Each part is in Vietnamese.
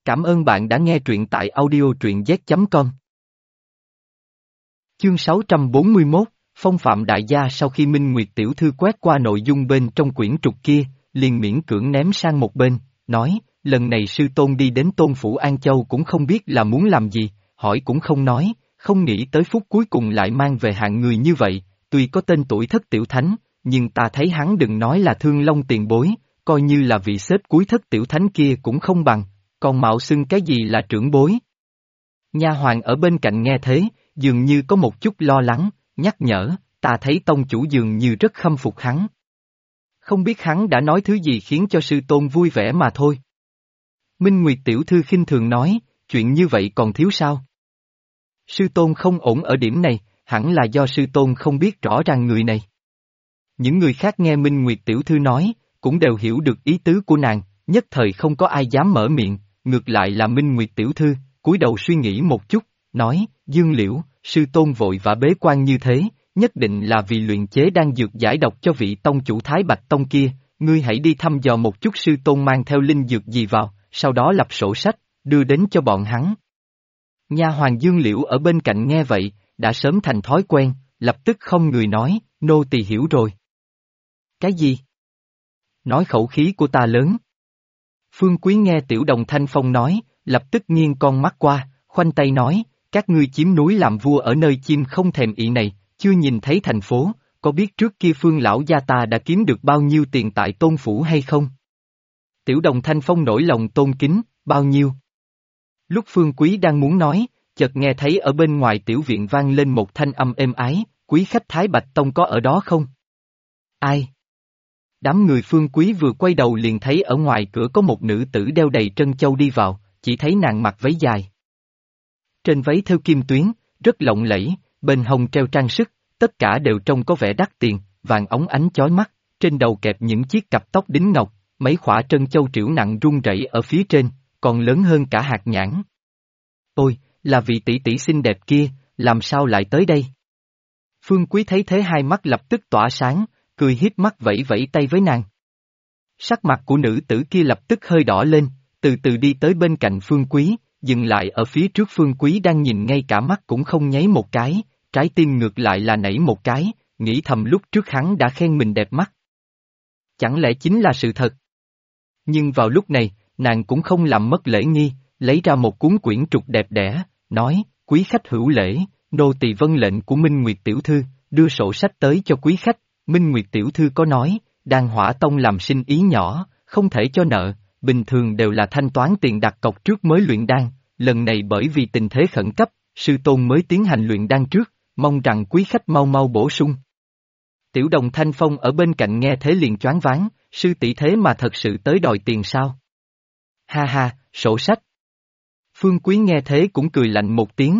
Cảm ơn bạn đã nghe truyện tại audio truyện z.com. Chương 641, Phong phạm đại gia. Sau khi Minh Nguyệt tiểu thư quét qua nội dung bên trong quyển trục kia, liền miễn cưỡng ném sang một bên, nói, lần này sư tôn đi đến Tôn Phủ An Châu cũng không biết là muốn làm gì, hỏi cũng không nói, không nghĩ tới phút cuối cùng lại mang về hạng người như vậy, tuy có tên tuổi thất tiểu thánh, nhưng ta thấy hắn đừng nói là Thương Long tiền bối, coi như là vị xếp cuối thất tiểu thánh kia cũng không bằng, còn mạo xưng cái gì là trưởng bối. Nha hoàn ở bên cạnh nghe thế, dường như có một chút lo lắng, nhắc nhở, ta thấy tông chủ dường như rất khâm phục hắn. Không biết hắn đã nói thứ gì khiến cho sư tôn vui vẻ mà thôi. Minh Nguyệt tiểu thư khinh thường nói, chuyện như vậy còn thiếu sao? Sư tôn không ổn ở điểm này, hẳn là do sư tôn không biết rõ ràng người này. Những người khác nghe Minh Nguyệt tiểu thư nói, cũng đều hiểu được ý tứ của nàng, nhất thời không có ai dám mở miệng, ngược lại là Minh Nguyệt tiểu thư, cúi đầu suy nghĩ một chút, nói, Dương Liễu, sư tôn vội và bế quan như thế, nhất định là vì luyện chế đan dược giải độc cho vị tông chủ Thái Bạch Tông kia, ngươi hãy đi thăm dò một chút sư tôn mang theo linh dược gì vào, sau đó lập sổ sách, đưa đến cho bọn hắn. Nha hoàn Dương Liễu ở bên cạnh nghe vậy, đã sớm thành thói quen, lập tức không người nói, nô tỳ hiểu rồi. Cái gì? Nói khẩu khí của ta lớn. Phương Quý nghe Tiểu Đồng Thanh Phong nói, lập tức nghiêng con mắt qua, khoanh tay nói, các ngươi chiếm núi làm vua ở nơi chim không thèm ị này, chưa nhìn thấy thành phố, có biết trước kia Phương lão gia ta đã kiếm được bao nhiêu tiền tại Tôn Phủ hay không? Tiểu Đồng Thanh Phong nổi lòng tôn kính, bao nhiêu? Lúc Phương Quý đang muốn nói, chợt nghe thấy ở bên ngoài tiểu viện vang lên một thanh âm êm ái, quý khách Thái Bạch Tông có ở đó không? Ai? Đám người Phương Quý vừa quay đầu liền thấy ở ngoài cửa có một nữ tử đeo đầy trân châu đi vào, chỉ thấy nàng mặc váy dài. Trên váy thêu kim tuyến, rất lộng lẫy, bên hông treo trang sức, tất cả đều trông có vẻ đắt tiền, vàng óng ánh chói mắt, trên đầu kẹp những chiếc cặp tóc đính ngọc, mấy khỏa trân châu trĩu nặng rung rẩy ở phía trên, còn lớn hơn cả hạt nhãn. Ôi, là vị tỷ tỷ xinh đẹp kia, làm sao lại tới đây? Phương Quý thấy thế hai mắt lập tức tỏa sáng, cười hiếp mắt vẫy vẫy tay với nàng. Sắc mặt của nữ tử kia lập tức hơi đỏ lên, từ từ đi tới bên cạnh Phương Quý, dừng lại ở phía trước Phương Quý đang nhìn ngay cả mắt cũng không nháy một cái, trái tim ngược lại là nảy một cái, nghĩ thầm lúc trước hắn đã khen mình đẹp mắt. Chẳng lẽ chính là sự thật? Nhưng vào lúc này, nàng cũng không làm mất lễ nghi, lấy ra một cuốn quyển trục đẹp đẽ, nói, quý khách hữu lễ, nô tỳ vâng lệnh của Minh Nguyệt tiểu thư, đưa sổ sách tới cho quý khách. Minh Nguyệt tiểu thư có nói, Đan Hỏa Tông làm sinh ý nhỏ, không thể cho nợ, bình thường đều là thanh toán tiền đặt cọc trước mới luyện đan, lần này bởi vì tình thế khẩn cấp, sư tôn mới tiến hành luyện đan trước, mong rằng quý khách mau mau bổ sung. Tiểu Đồng Thanh Phong ở bên cạnh nghe thế liền choáng váng, sư tỷ thế mà thật sự tới đòi tiền sao? Ha ha, sổ sách. Phương Quý nghe thế cũng cười lạnh một tiếng.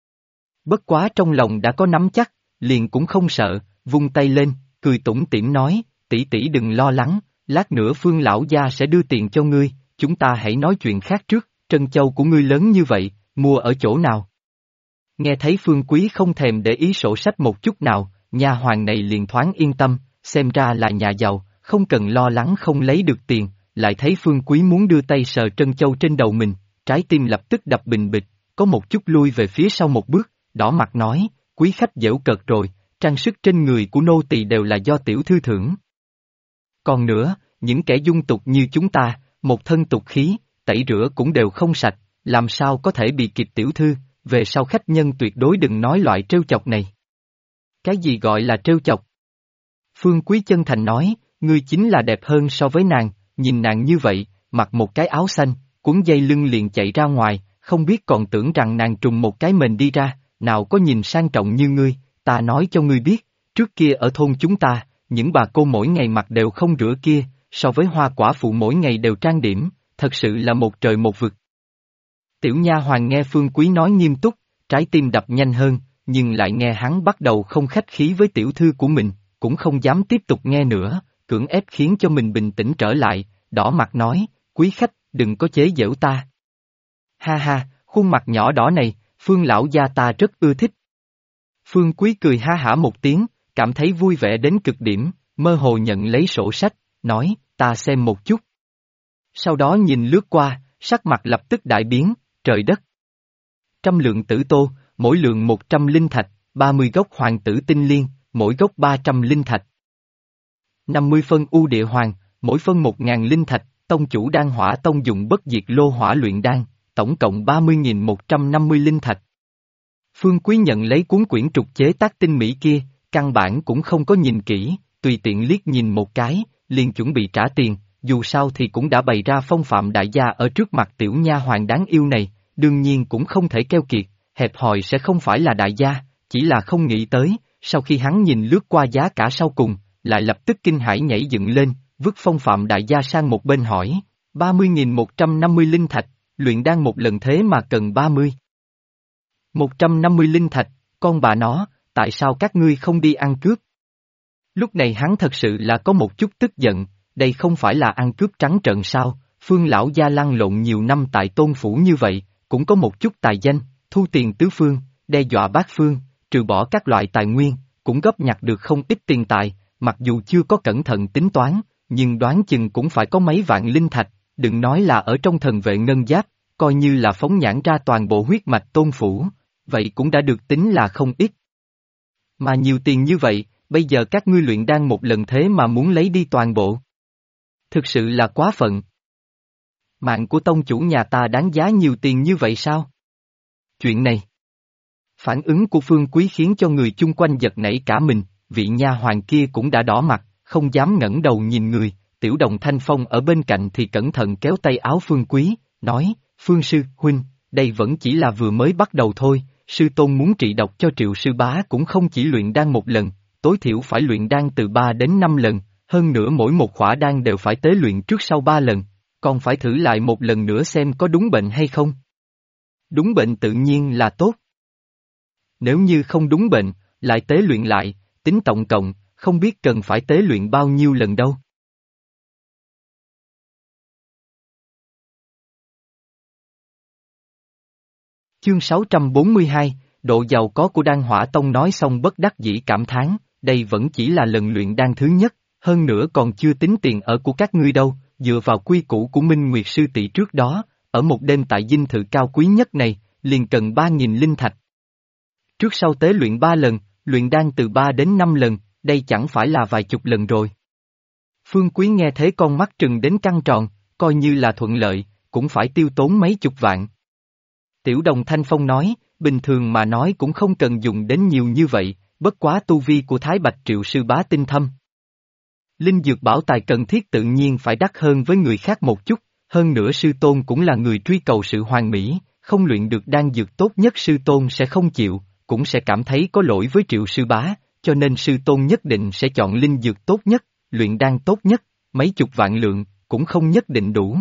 Bất quá trong lòng đã có nắm chắc, liền cũng không sợ, vung tay lên, cười tủm tỉm nói, tỷ tỷ đừng lo lắng, lát nữa Phương lão gia sẽ đưa tiền cho ngươi, chúng ta hãy nói chuyện khác trước, trân châu của ngươi lớn như vậy, mua ở chỗ nào? Nghe thấy Phương Quý không thèm để ý sổ sách một chút nào, nha hoàn này liền thoáng yên tâm, xem ra là nhà giàu, không cần lo lắng không lấy được tiền, lại thấy Phương Quý muốn đưa tay sờ trân châu trên đầu mình, trái tim lập tức đập bình bịch, có một chút lui về phía sau một bước, đỏ mặt nói, quý khách giễu cợt rồi, trang sức trên người của nô tỳ đều là do tiểu thư thưởng. Còn nữa, những kẻ dung tục như chúng ta, một thân tục khí, tẩy rửa cũng đều không sạch, làm sao có thể bị kịp tiểu thư, về sau khách nhân tuyệt đối đừng nói loại trêu chọc này. Cái gì gọi là trêu chọc? Phương Quý chân thành nói, ngươi chính là đẹp hơn so với nàng, nhìn nàng như vậy, mặc một cái áo xanh, cuốn dây lưng liền chạy ra ngoài, không biết còn tưởng rằng nàng trùng một cái mền đi ra, nào có nhìn sang trọng như ngươi, ta nói cho ngươi biết, trước kia ở thôn chúng ta, những bà cô mỗi ngày mặc đều không rửa kia, so với hoa quả phụ mỗi ngày đều trang điểm, thật sự là một trời một vực. Tiểu nha hoàn nghe Phương Quý nói nghiêm túc, trái tim đập nhanh hơn, nhưng lại nghe hắn bắt đầu không khách khí với tiểu thư của mình, cũng không dám tiếp tục nghe nữa, cưỡng ép khiến cho mình bình tĩnh trở lại, đỏ mặt nói, quý khách, đừng có chế giễu ta. Ha ha, khuôn mặt nhỏ đỏ này, Phương lão gia ta rất ưa thích. Phương Quý cười ha hả một tiếng, cảm thấy vui vẻ đến cực điểm, mơ hồ nhận lấy sổ sách, nói, ta xem một chút. Sau đó nhìn lướt qua, sắc mặt lập tức đại biến, trời đất. 100 lượng tử tô, mỗi lượng 100 linh thạch, 30 gốc hoàng tử tinh liên, mỗi gốc 300 linh thạch. 50 phân u địa hoàng, mỗi phân 1.000 linh thạch, tông chủ Đan Hỏa Tông dùng bất diệt lô hỏa luyện đan, tổng cộng 30.150 linh thạch. Phương Quý nhận lấy cuốn quyển trục chế tác tinh mỹ kia, căn bản cũng không có nhìn kỹ, tùy tiện liếc nhìn một cái, liền chuẩn bị trả tiền, dù sao thì cũng đã bày ra phong phạm đại gia ở trước mặt tiểu nha hoàn đáng yêu này, đương nhiên cũng không thể keo kiệt, hẹp hòi sẽ không phải là đại gia, chỉ là không nghĩ tới, sau khi hắn nhìn lướt qua giá cả sau cùng, lại lập tức kinh hãi nhảy dựng lên, vứt phong phạm đại gia sang một bên hỏi, 30.150 linh thạch, luyện đan một lần thế mà cần 150 linh thạch, con bà nó, tại sao các ngươi không đi ăn cướp? Lúc này hắn thật sự là có một chút tức giận, đây không phải là ăn cướp trắng trợn sao, Phương lão gia lăn lộn nhiều năm tại Tôn phủ như vậy, cũng có một chút tài danh, thu tiền tứ phương, đe dọa bát phương, trừ bỏ các loại tài nguyên, cũng góp nhặt được không ít tiền tài, mặc dù chưa có cẩn thận tính toán, nhưng đoán chừng cũng phải có mấy vạn linh thạch, đừng nói là ở trong thần vệ ngân giáp, coi như là phóng nhãn ra toàn bộ huyết mạch Tôn phủ, vậy cũng đã được tính là không ít. Mà nhiều tiền như vậy, bây giờ các ngươi luyện đan một lần thế mà muốn lấy đi toàn bộ. Thực sự là quá phận. Mạng của tông chủ nhà ta đáng giá nhiều tiền như vậy sao? Chuyện này. Phản ứng của Phương Quý khiến cho người chung quanh giật nảy cả mình, vị nha hoàn kia cũng đã đỏ mặt, không dám ngẩng đầu nhìn người, Tiểu Đồng Thanh Phong ở bên cạnh thì cẩn thận kéo tay áo Phương Quý, nói, Phương sư, huynh, đây vẫn chỉ là vừa mới bắt đầu thôi, sư tôn muốn trị độc cho Triệu sư bá cũng không chỉ luyện đan một lần, tối thiểu phải luyện đan từ 3 đến 5 lần, hơn nữa mỗi một khỏa đan đều phải tế luyện trước sau 3 lần, còn phải thử lại một lần nữa xem có đúng bệnh hay không. Đúng bệnh tự nhiên là tốt. Nếu như không đúng bệnh, lại tế luyện lại, tính tổng cộng, không biết cần phải tế luyện bao nhiêu lần đâu. Chương 642, độ giàu có của Đan Hỏa Tông nói xong bất đắc dĩ cảm thán, đây vẫn chỉ là lần luyện đan thứ nhất, hơn nữa còn chưa tính tiền ở của các ngươi đâu, dựa vào quy củ của Minh Nguyệt sư tỷ trước đó, ở một đêm tại dinh thự cao quý nhất này, liền cần 3.000 linh thạch. Trước sau tế luyện 3 lần, luyện đan từ 3 đến 5 lần, đây chẳng phải là vài chục lần rồi. Phương Quý nghe thế con mắt trừng đến căng tròn, coi như là thuận lợi, cũng phải tiêu tốn mấy chục vạn. Tiểu Đồng Thanh Phong nói, bình thường mà nói cũng không cần dùng đến nhiều như vậy, bất quá tu vi của Thái Bạch Triệu sư bá tinh thâm. Linh dược bảo tài cần thiết tự nhiên phải đắt hơn với người khác một chút, hơn nữa sư tôn cũng là người truy cầu sự hoàn mỹ, không luyện được đan dược tốt nhất sư tôn sẽ không chịu, cũng sẽ cảm thấy có lỗi với Triệu sư bá, cho nên sư tôn nhất định sẽ chọn linh dược tốt nhất, luyện đan tốt nhất, mấy chục vạn lượng, cũng không nhất định đủ.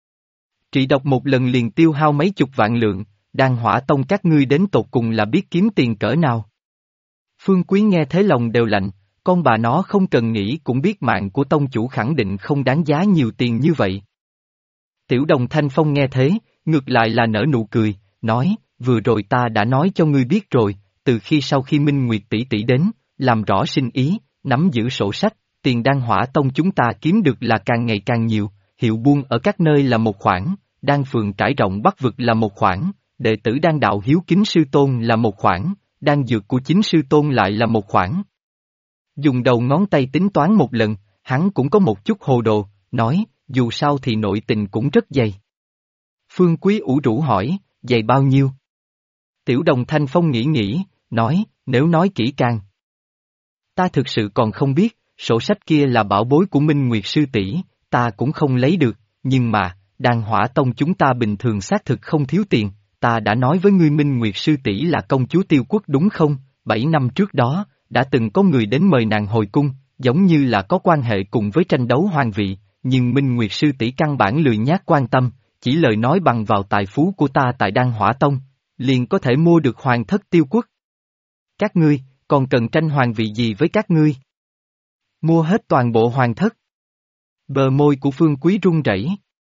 Trị độc một lần liền tiêu hao mấy chục vạn lượng, Đan Hỏa Tông các ngươi đến tột cùng là biết kiếm tiền cỡ nào. Phương Quý nghe thế lòng đều lạnh, con bà nó không cần nghĩ cũng biết mạng của tông chủ khẳng định không đáng giá nhiều tiền như vậy. Tiểu Đồng Thanh Phong nghe thế, ngược lại là nở nụ cười, nói, vừa rồi ta đã nói cho ngươi biết rồi, từ khi sau khi Minh Nguyệt tỷ tỷ đến, làm rõ sinh ý, nắm giữ sổ sách, tiền Đan Hỏa Tông chúng ta kiếm được là càng ngày càng nhiều, hiệu buôn ở các nơi là một khoản, đan phường trải rộng Bắc vực là một khoản, đệ tử đan đạo hiếu kính sư tôn là một khoản, đan dược của chính sư tôn lại là một khoản. Dùng đầu ngón tay tính toán một lần, hắn cũng có một chút hồ đồ, nói, dù sao thì nội tình cũng rất dày. Phương Quý ủ rũ hỏi, dày bao nhiêu? Tiểu Đồng Thanh Phong nghĩ, nói, nếu nói kỹ càng. Ta thực sự còn không biết, sổ sách kia là bảo bối của Minh Nguyệt sư tỷ, ta cũng không lấy được, nhưng mà, Đan Hỏa Tông chúng ta bình thường xác thực không thiếu tiền, ta đã nói với ngươi Minh Nguyệt sư tỷ là công chúa Tiêu Quốc đúng không? 7 năm trước đó, đã từng có người đến mời nàng hồi cung, giống như là có quan hệ cùng với tranh đấu hoàng vị, nhưng Minh Nguyệt sư tỷ căn bản lười nhác quan tâm, chỉ lời nói bằng vào tài phú của ta tại Đan Hỏa Tông, liền có thể mua được hoàng thất Tiêu Quốc. Các ngươi, còn cần tranh hoàng vị gì với các ngươi? Mua hết toàn bộ hoàng thất. Bờ môi của Phương Quý run rẩy.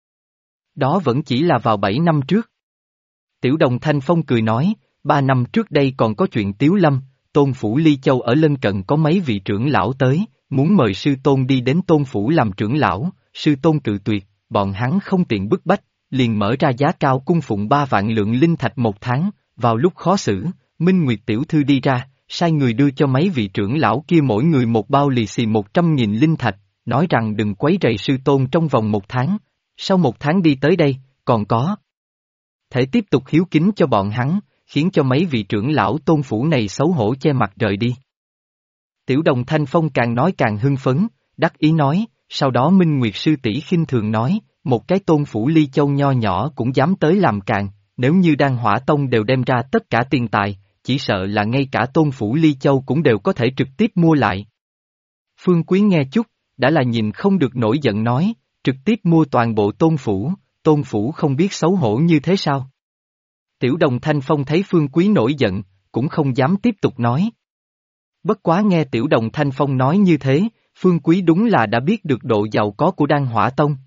Đó vẫn chỉ là vào 7 năm trước. Tiểu Đồng Thanh Phong cười nói, 3 năm trước đây còn có chuyện Tiếu Lâm, Tôn Phủ Ly Châu ở lân cận có mấy vị trưởng lão tới, muốn mời sư tôn đi đến Tôn Phủ làm trưởng lão, sư tôn cự tuyệt, bọn hắn không tiện bức bách, liền mở ra giá cao cung phụng 3 vạn lượng linh thạch một tháng, vào lúc khó xử, Minh Nguyệt tiểu thư đi ra, sai người đưa cho mấy vị trưởng lão kia mỗi người một bao lì xì 100.000 linh thạch, nói rằng đừng quấy rầy sư tôn trong vòng 1 tháng, sau 1 tháng đi tới đây, còn có thể tiếp tục hiếu kính cho bọn hắn, khiến cho mấy vị trưởng lão tôn phủ này xấu hổ che mặt rời đi. Tiểu Đồng Thanh Phong càng nói càng hưng phấn, đắc ý nói, sau đó Minh Nguyệt sư tỷ khinh thường nói, một cái tôn phủ Ly Châu nho nhỏ cũng dám tới làm càn, nếu như Đan Hỏa Tông đều đem ra tất cả tiền tài, chỉ sợ là ngay cả tôn phủ Ly Châu cũng đều có thể trực tiếp mua lại. Phương Quý nghe chút, đã là nhìn không được nổi giận nói, trực tiếp mua toàn bộ tôn phủ không biết xấu hổ như thế sao? Tiểu Đồng Thanh Phong thấy Phương Quý nổi giận, cũng không dám tiếp tục nói. Bất quá nghe Tiểu Đồng Thanh Phong nói như thế, Phương Quý đúng là đã biết được độ giàu có của Đan Hỏa Tông.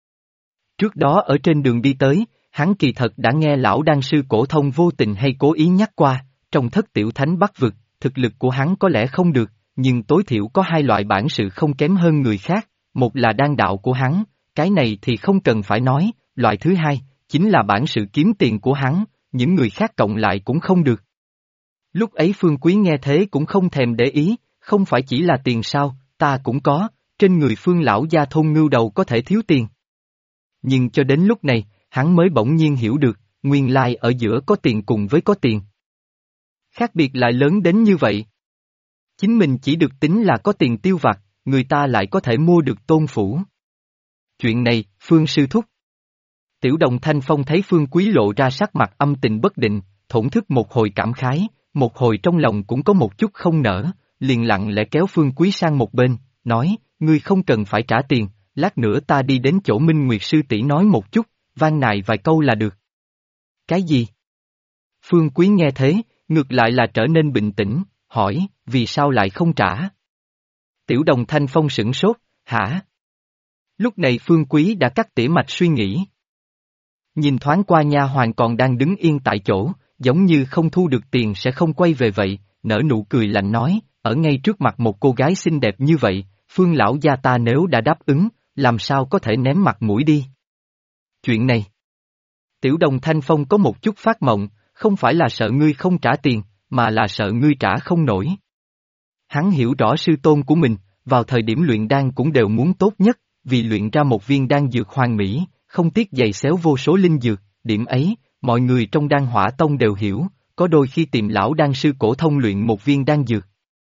Trước đó ở trên đường đi tới, hắn kỳ thật đã nghe lão đan sư Cổ Thông vô tình hay cố ý nhắc qua, trong thất tiểu thánh Bắc vực, thực lực của hắn có lẽ không được, nhưng tối thiểu có 2 loại bản sự không kém hơn người khác, một là đan đạo của hắn, cái này thì không cần phải nói, loại thứ hai, chính là bản sự kiếm tiền của hắn, những người khác cộng lại cũng không được. Lúc ấy Phương Quý nghe thế cũng không thèm để ý, không phải chỉ là tiền sao, ta cũng có, trên người Phương lão gia thôn ngưu đầu có thể thiếu tiền. Nhưng cho đến lúc này, hắn mới bỗng nhiên hiểu được, nguyên lai ở giữa có tiền cùng với có tiền. Khác biệt lại lớn đến như vậy. Chính mình chỉ được tính là có tiền tiêu vặt, người ta lại có thể mua được tôn phủ. Chuyện này, Phương sư thúc. Tiểu Đồng Thanh Phong thấy Phương Quý lộ ra sắc mặt âm tình bất định, thổn thức một hồi cảm khái, một hồi trong lòng cũng có một chút không nỡ, liền lặng lẽ kéo Phương Quý sang một bên, nói, ngươi không cần phải trả tiền, lát nữa ta đi đến chỗ Minh Nguyệt sư tỷ nói một chút, van nài vài câu là được. Cái gì? Phương Quý nghe thế, ngược lại là trở nên bình tĩnh, hỏi, vì sao lại không trả? Tiểu Đồng Thanh Phong sửng sốt, hả? Lúc này Phương Quý đã cắt tỉa mạch suy nghĩ. Nhìn thoáng qua nha hoàn còn đang đứng yên tại chỗ, giống như không thu được tiền sẽ không quay về vậy, nở nụ cười lạnh nói, ở ngay trước mặt một cô gái xinh đẹp như vậy, Phương lão gia ta nếu đã đáp ứng, làm sao có thể ném mặt mũi đi. Chuyện này. Tiểu Đồng Thanh Phong có một chút phát mộng, không phải là sợ ngươi không trả tiền, mà là sợ ngươi trả không nổi. Hắn hiểu rõ sư tôn của mình, vào thời điểm luyện đan cũng đều muốn tốt nhất, vì luyện ra một viên đan dược hoàn mỹ, không tiếc giày xéo vô số linh dược, điểm ấy, mọi người trong Đan Hỏa Tông đều hiểu, có đôi khi tìm lão đan sư Cổ Thông luyện một viên đan dược.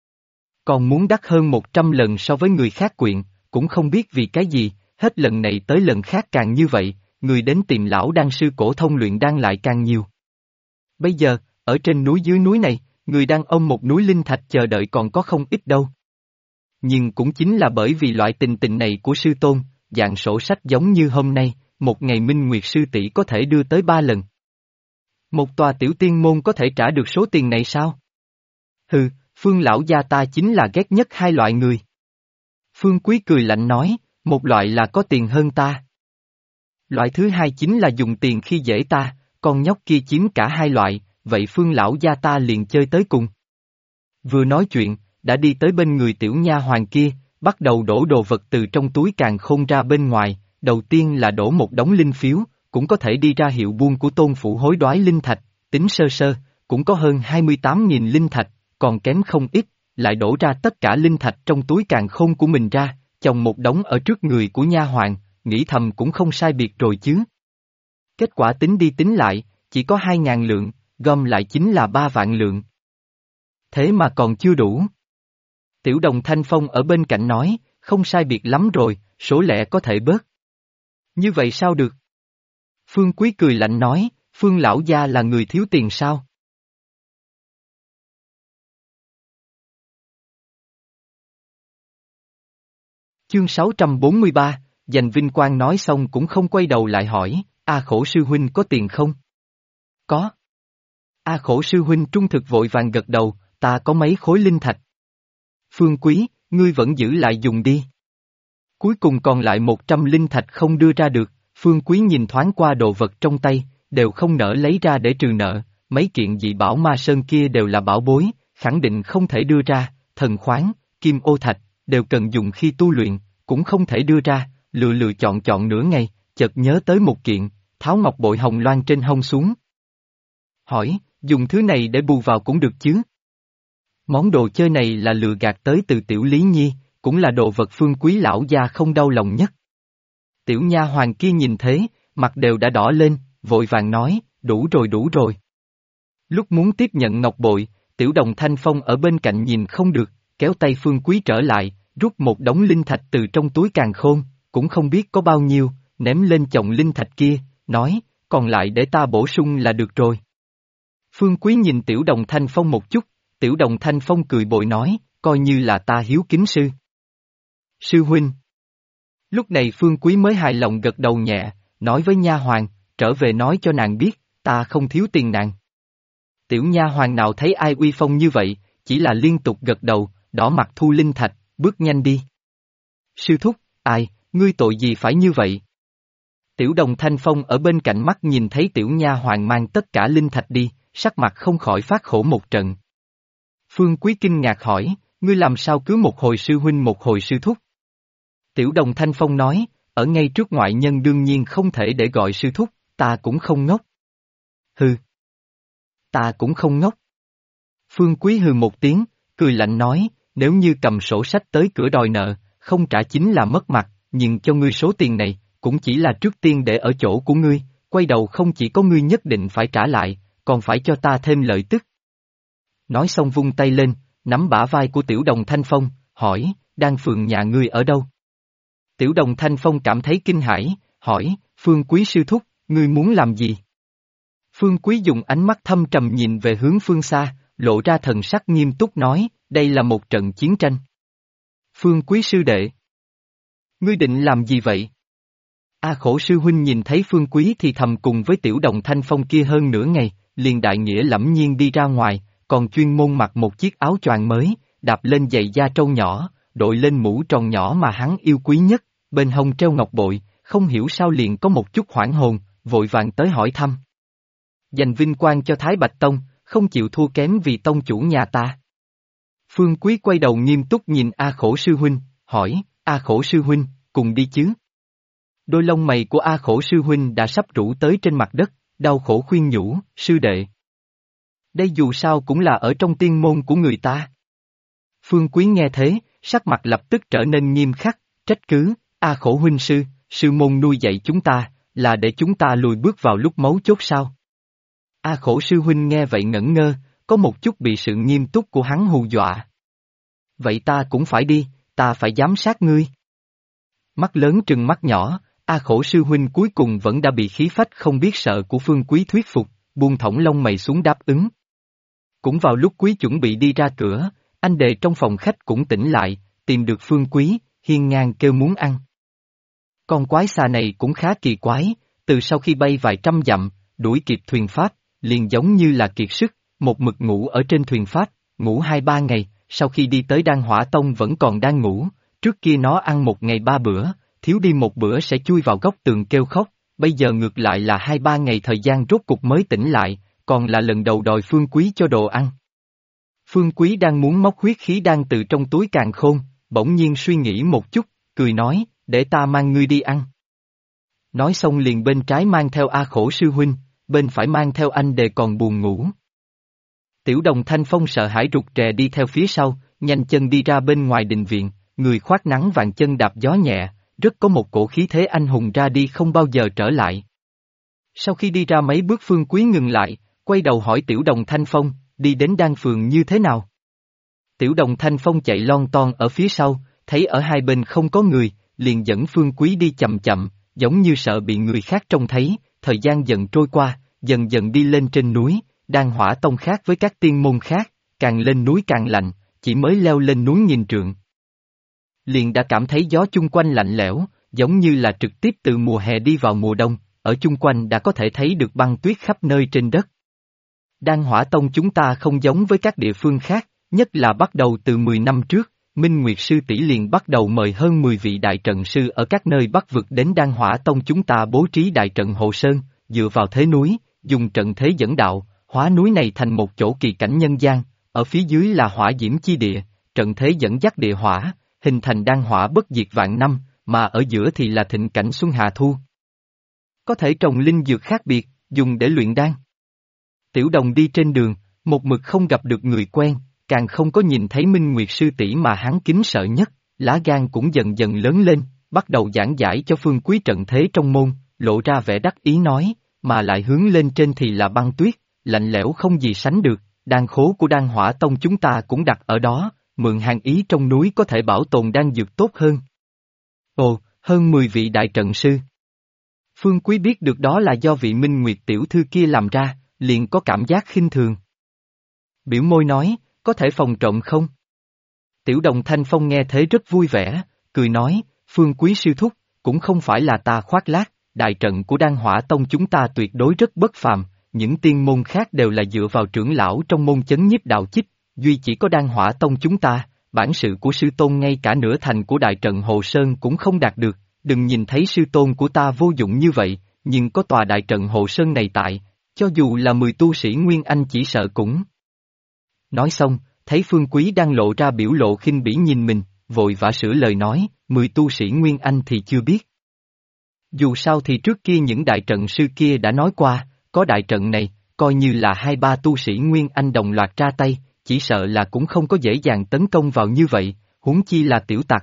Còn muốn đắt hơn 100 lần so với người khác quyện, cũng không biết vì cái gì, hết lần này tới lần khác càng như vậy, người đến tìm lão đan sư Cổ Thông luyện đan lại càng nhiều. Bây giờ, ở trên núi dưới núi này, người đang ôm một núi linh thạch chờ đợi còn có không ít đâu. Nhưng cũng chính là bởi vì loại tình này của sư tôn, dạng sổ sách giống như hôm nay, một ngày Minh Nguyệt sư tỷ có thể đưa tới 3 lần. Một tòa tiểu tiên môn có thể trả được số tiền này sao? Hừ, Phương lão gia ta chính là ghét nhất 2 loại người. Phương Quý cười lạnh nói, một loại là có tiền hơn ta. Loại thứ hai chính là dùng tiền khi dễ ta, con nhóc kia chiếm cả 2 loại, vậy Phương lão gia ta liền chơi tới cùng. Vừa nói chuyện, đã đi tới bên người tiểu nha hoàn kia, bắt đầu đổ đồ vật từ trong túi càn khôn ra bên ngoài, đầu tiên là đổ một đống linh phiếu, cũng có thể đi ra hiệu buôn của tôn phủ hối đoái linh thạch, tính sơ sơ, cũng có hơn 28.000 linh thạch, còn kém không ít, lại đổ ra tất cả linh thạch trong túi càn khôn của mình ra, chồng một đống ở trước người của nha hoàn, nghĩ thầm cũng không sai biệt rồi chứ. Kết quả tính đi tính lại, chỉ có 2.000 lượng, gom lại chính là 3 vạn lượng. Thế mà còn chưa đủ. Tiểu Đồng Thanh Phong ở bên cạnh nói, không sai biệt lắm rồi, số lẻ có thể bớt. Như vậy sao được? Phương Quý cười lạnh nói, Phương lão gia là người thiếu tiền sao? Chương 643, giành vinh quang nói xong cũng không quay đầu lại hỏi, A Khổ sư huynh có tiền không? Có. A Khổ sư huynh trung thực vội vàng gật đầu, ta có mấy khối linh thạch. Phương Quý, ngươi vẫn giữ lại dùng đi. Cuối cùng còn lại 100 linh thạch không đưa ra được, Phương Quý nhìn thoáng qua đồ vật trong tay, đều không nỡ lấy ra để trừ nợ, mấy kiện dị bảo ma sơn kia đều là bảo bối, khẳng định không thể đưa ra, thần khoáng, kim ô thạch, đều cần dùng khi tu luyện, cũng không thể đưa ra, lựa chọn nửa ngày, chợt nhớ tới một kiện, tháo ngọc bội hồng loan trên hông xuống. Hỏi, dùng thứ này để bù vào cũng được chứ? Món đồ chơi này là lừa gạt tới từ Tiểu Lý Nhi, cũng là đồ vật Phương Quý lão gia không đau lòng nhất. Tiểu nha hoàng kia nhìn thế, mặt đều đã đỏ lên, vội vàng nói, đủ rồi đủ rồi. Lúc muốn tiếp nhận ngọc bội, Tiểu Đồng Thanh Phong ở bên cạnh nhìn không được, kéo tay Phương Quý trở lại, rút một đống linh thạch từ trong túi càn khôn, cũng không biết có bao nhiêu, ném lên chồng linh thạch kia, nói, còn lại để ta bổ sung là được rồi. Phương Quý nhìn Tiểu Đồng Thanh Phong một chút, Tiểu Đồng Thanh Phong cười bội nói, coi như là ta hiếu kính sư. Sư huynh. Lúc này Phương Quý mới hài lòng gật đầu nhẹ, nói với nha hoàng, trở về nói cho nàng biết, ta không thiếu tiền nàng. Tiểu nha hoàng nào thấy ai uy phong như vậy, chỉ là liên tục gật đầu, đỏ mặt thu linh thạch, bước nhanh đi. Sư thúc, ai, ngươi tội gì phải như vậy? Tiểu Đồng Thanh Phong ở bên cạnh mắt nhìn thấy tiểu nha hoàng mang tất cả linh thạch đi, sắc mặt không khỏi phát khổ một trận. Phương Quý kinh ngạc hỏi, ngươi làm sao cứ một hồi sư huynh một hồi sư thúc? Tiểu Đồng Thanh Phong nói, ở ngay trước ngoại nhân đương nhiên không thể để gọi sư thúc, ta cũng không ngốc. Hừ. Ta cũng không ngốc. Phương Quý hừ một tiếng, cười lạnh nói, nếu như cầm sổ sách tới cửa đòi nợ, không trả chính là mất mặt, nhưng cho ngươi số tiền này, cũng chỉ là trước tiên để ở chỗ của ngươi, quay đầu không chỉ có ngươi nhất định phải trả lại, còn phải cho ta thêm lợi tức. Nói xong vung tay lên, nắm bả vai của Tiểu Đồng Thanh Phong, hỏi, Đan Phượng nhà ngươi ở đâu? Tiểu Đồng Thanh Phong cảm thấy kinh hãi, hỏi, Phương Quý sư thúc, ngươi muốn làm gì? Phương Quý dùng ánh mắt thâm trầm nhìn về hướng phương xa, lộ ra thần sắc nghiêm túc nói, đây là một trận chiến tranh. Phương Quý sư đệ. Ngươi định làm gì vậy? A Khổ sư huynh nhìn thấy Phương Quý thì thầm cùng với Tiểu Đồng Thanh Phong kia hơn nửa ngày, liền đại nghĩa lẫm nhiên đi ra ngoài, còn chuyên môn mặc một chiếc áo choàng mới, đạp lên giày da trâu nhỏ, đội lên mũ tròn nhỏ mà hắn yêu quý nhất, bên hông treo ngọc bội, không hiểu sao liền có một chút hoảng hồn, vội vàng tới hỏi thăm. Dành vinh quang cho Thái Bạch Tông, không chịu thua kém vì tông chủ nhà ta. Phương Quý quay đầu nghiêm túc nhìn A Khổ sư huynh, hỏi, A Khổ sư huynh, cùng đi chứ? Đôi lông mày của A Khổ sư huynh đã sắp rũ tới trên mặt đất, đau khổ khuyên nhủ, sư đệ. Đây dù sao cũng là ở trong tiên môn của người ta. Phương Quý nghe thế, sắc mặt lập tức trở nên nghiêm khắc, trách cứ, A Khổ huynh sư môn nuôi dạy chúng ta, là để chúng ta lùi bước vào lúc mấu chốt sao? A Khổ sư huynh nghe vậy ngẩn ngơ, có một chút bị sự nghiêm túc của hắn hù dọa. Vậy ta cũng phải đi, ta phải giám sát ngươi. Mắt lớn trừng mắt nhỏ, A Khổ sư huynh cuối cùng vẫn đã bị khí phách không biết sợ của Phương Quý thuyết phục, buông thõng lông mày xuống đáp ứng. Cũng vào lúc Quý chuẩn bị đi ra cửa, anh đề trong phòng khách cũng tỉnh lại, tìm được Phương Quý, hiên ngang kêu muốn ăn. Con quái xà này cũng khá kỳ quái, từ sau khi bay vài trăm dặm, đuổi kịp thuyền Pháp, liền giống như là kiệt sức, một mực ngủ ở trên thuyền Pháp, ngủ 2-3 ngày, sau khi đi tới Đan Hỏa Tông vẫn còn đang ngủ, trước kia nó ăn một ngày 3 bữa, thiếu đi một bữa sẽ chui vào góc tường kêu khóc, bây giờ ngược lại là 2-3 ngày thời gian rốt cục mới tỉnh lại, còn là lần đầu đòi Phương Quý cho đồ ăn. Phương Quý đang muốn móc huyết khí đan từ trong túi càn khôn, bỗng nhiên suy nghĩ một chút, cười nói, để ta mang ngươi đi ăn. Nói xong liền bên trái mang theo A Khổ sư huynh, bên phải mang theo anh đề còn buồn ngủ. Tiểu Đồng Thanh Phong sợ hãi rụt rè đi theo phía sau, nhanh chân đi ra bên ngoài đình viện, người khoác nắng vàng chân đạp gió nhẹ, rất có một cổ khí thế anh hùng ra đi không bao giờ trở lại. Sau khi đi ra mấy bước Phương Quý ngừng lại, quay đầu hỏi Tiểu Đồng Thanh Phong, đi đến Đan Phường như thế nào? Tiểu Đồng Thanh Phong chạy lon ton ở phía sau, thấy ở hai bên không có người, liền dẫn Phương Quý đi chậm chậm, giống như sợ bị người khác trông thấy, thời gian dần trôi qua, dần dần đi lên trên núi, Đan Hỏa Tông khác với các tiên môn khác, càng lên núi càng lạnh, chỉ mới leo lên núi nghìn trượng. Liền đã cảm thấy gió chung quanh lạnh lẽo, giống như là trực tiếp từ mùa hè đi vào mùa đông, ở chung quanh đã có thể thấy được băng tuyết khắp nơi trên đất. Đan Hỏa Tông chúng ta không giống với các địa phương khác, nhất là bắt đầu từ 10 năm trước, Minh Nguyệt Sư tỷ liền bắt đầu mời hơn 10 vị đại trận sư ở các nơi Bắc vực đến Đan Hỏa Tông chúng ta bố trí đại trận hộ sơn, dựa vào thế núi, dùng trận thế dẫn đạo, hóa núi này thành một chỗ kỳ cảnh nhân gian, ở phía dưới là hỏa diễm chi địa, trận thế dẫn dắt địa hỏa, hình thành đan hỏa bất diệt vạn năm, mà ở giữa thì là thịnh cảnh xuân hạ thu. Có thể trồng linh dược khác biệt, dùng để luyện đan. Tiểu Đồng đi trên đường, một mực không gặp được người quen, càng không có nhìn thấy Minh Nguyệt sư tỷ mà hắn kính sợ nhất, lá gan cũng dần dần lớn lên, bắt đầu giảng giải cho Phương Quý trận thế trong môn, lộ ra vẻ đắc ý nói, mà lại hướng lên trên thì là băng tuyết, lạnh lẽo không gì sánh được, đan khố của Đan Hỏa Tông chúng ta cũng đặt ở đó, mượn hàng ý trong núi có thể bảo tồn đan dược tốt hơn. Ồ, hơn 10 vị đại trận sư. Phương Quý biết được đó là do vị Minh Nguyệt tiểu thư kia làm ra, liền có cảm giác khinh thường. Biểu môi nói, có thể phòng trộm không? Tiểu Đồng Thanh Phong nghe thế rất vui vẻ, cười nói, Phương Quý sư thúc, cũng không phải là ta khoác lác, đại trận của Đan Hỏa Tông chúng ta tuyệt đối rất bất phàm, những tiên môn khác đều là dựa vào trưởng lão trong môn chấn nhiếp đạo chích, duy chỉ có Đan Hỏa Tông chúng ta, bản sự của sư tôn ngay cả nửa thành của đại trận Hồ Sơn cũng không đạt được, đừng nhìn thấy sư tôn của ta vô dụng như vậy, nhưng có tòa đại trận Hồ Sơn này tại, cho dù là 10 tu sĩ Nguyên Anh chỉ sợ cũng. Nói xong, thấy Phương Quý đang lộ ra biểu lộ khinh bỉ nhìn mình, vội vã sửa lời nói, 10 tu sĩ Nguyên Anh thì chưa biết. Dù sao thì trước kia những đại trận sư kia đã nói qua, có đại trận này, coi như là 2-3 tu sĩ Nguyên Anh đồng loạt ra tay, chỉ sợ là cũng không có dễ dàng tấn công vào như vậy, huống chi là tiểu tặc.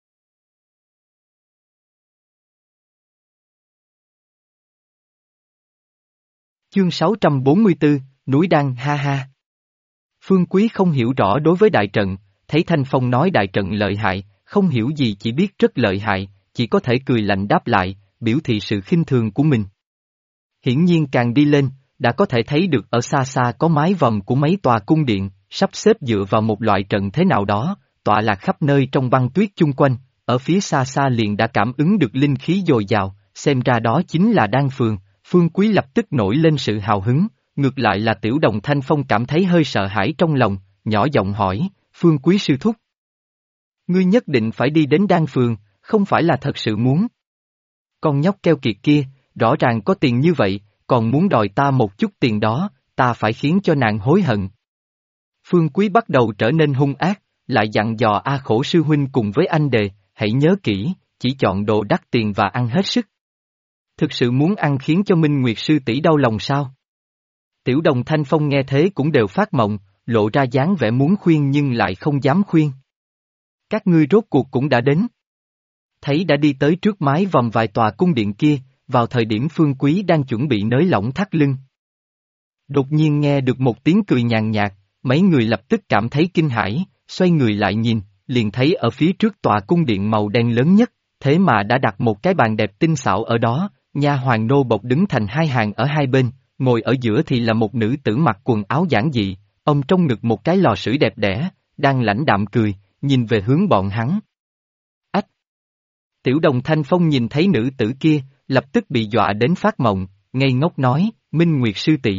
Chương 644, Núi Đan ha ha. Phương Quý không hiểu rõ đối với đại trận, thấy Thanh Phong nói đại trận lợi hại, không hiểu gì chỉ biết rất lợi hại, chỉ có thể cười lạnh đáp lại, biểu thị sự khinh thường của mình. Hiển nhiên càng đi lên, đã có thể thấy được ở xa xa có mái vòm của mấy tòa cung điện, sắp xếp dựa vào một loại trận thế nào đó, tọa lạc khắp nơi trong băng tuyết chung quanh, ở phía xa xa liền đã cảm ứng được linh khí dồi dào, xem ra đó chính là đan phường. Phương Quý lập tức nổi lên sự hào hứng, ngược lại là Tiểu Đồng Thanh Phong cảm thấy hơi sợ hãi trong lòng, nhỏ giọng hỏi, Phương Quý sư thúc. Ngươi nhất định phải đi đến đan phường, không phải là thật sự muốn. Con nhóc keo kiệt kia, rõ ràng có tiền như vậy, còn muốn đòi ta một chút tiền đó, ta phải khiến cho nàng hối hận. Phương Quý bắt đầu trở nên hung ác, lại dặn dò A Khổ sư huynh cùng với anh đề, hãy nhớ kỹ, chỉ chọn đồ đắt tiền và ăn hết sức. Thực sự muốn ăn khiến cho Minh Nguyệt sư tỷ đau lòng sao? Tiểu Đồng Thanh Phong nghe thế cũng đều phát mộng, lộ ra dáng vẻ muốn khuyên nhưng lại không dám khuyên. Các ngươi rốt cuộc cũng đã đến. Thấy đã đi tới trước mái vòm vài tòa cung điện kia, vào thời điểm Phương Quý đang chuẩn bị nới lỏng thắt lưng. Đột nhiên nghe được một tiếng cười nhàn nhạt, mấy người lập tức cảm thấy kinh hãi, xoay người lại nhìn, liền thấy ở phía trước tòa cung điện màu đen lớn nhất, thế mà đã đặt một cái bàn đẹp tinh xảo ở đó, nha hoàn nô bộc đứng thành hai hàng ở hai bên, ngồi ở giữa thì là một nữ tử mặc quần áo giản dị, ôm trong ngực một cái lò sưởi đẹp đẽ, đang lãnh đạm cười, nhìn về hướng bọn hắn. Ách! Tiểu Đồng Thanh Phong nhìn thấy nữ tử kia, lập tức bị dọa đến phát mộng, ngây ngốc nói, Minh Nguyệt sư tỷ.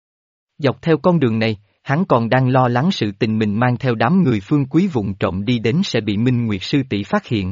Dọc theo con đường này, hắn còn đang lo lắng sự tình mình mang theo đám người Phương Quý vụng trộm đi đến sẽ bị Minh Nguyệt sư tỷ phát hiện.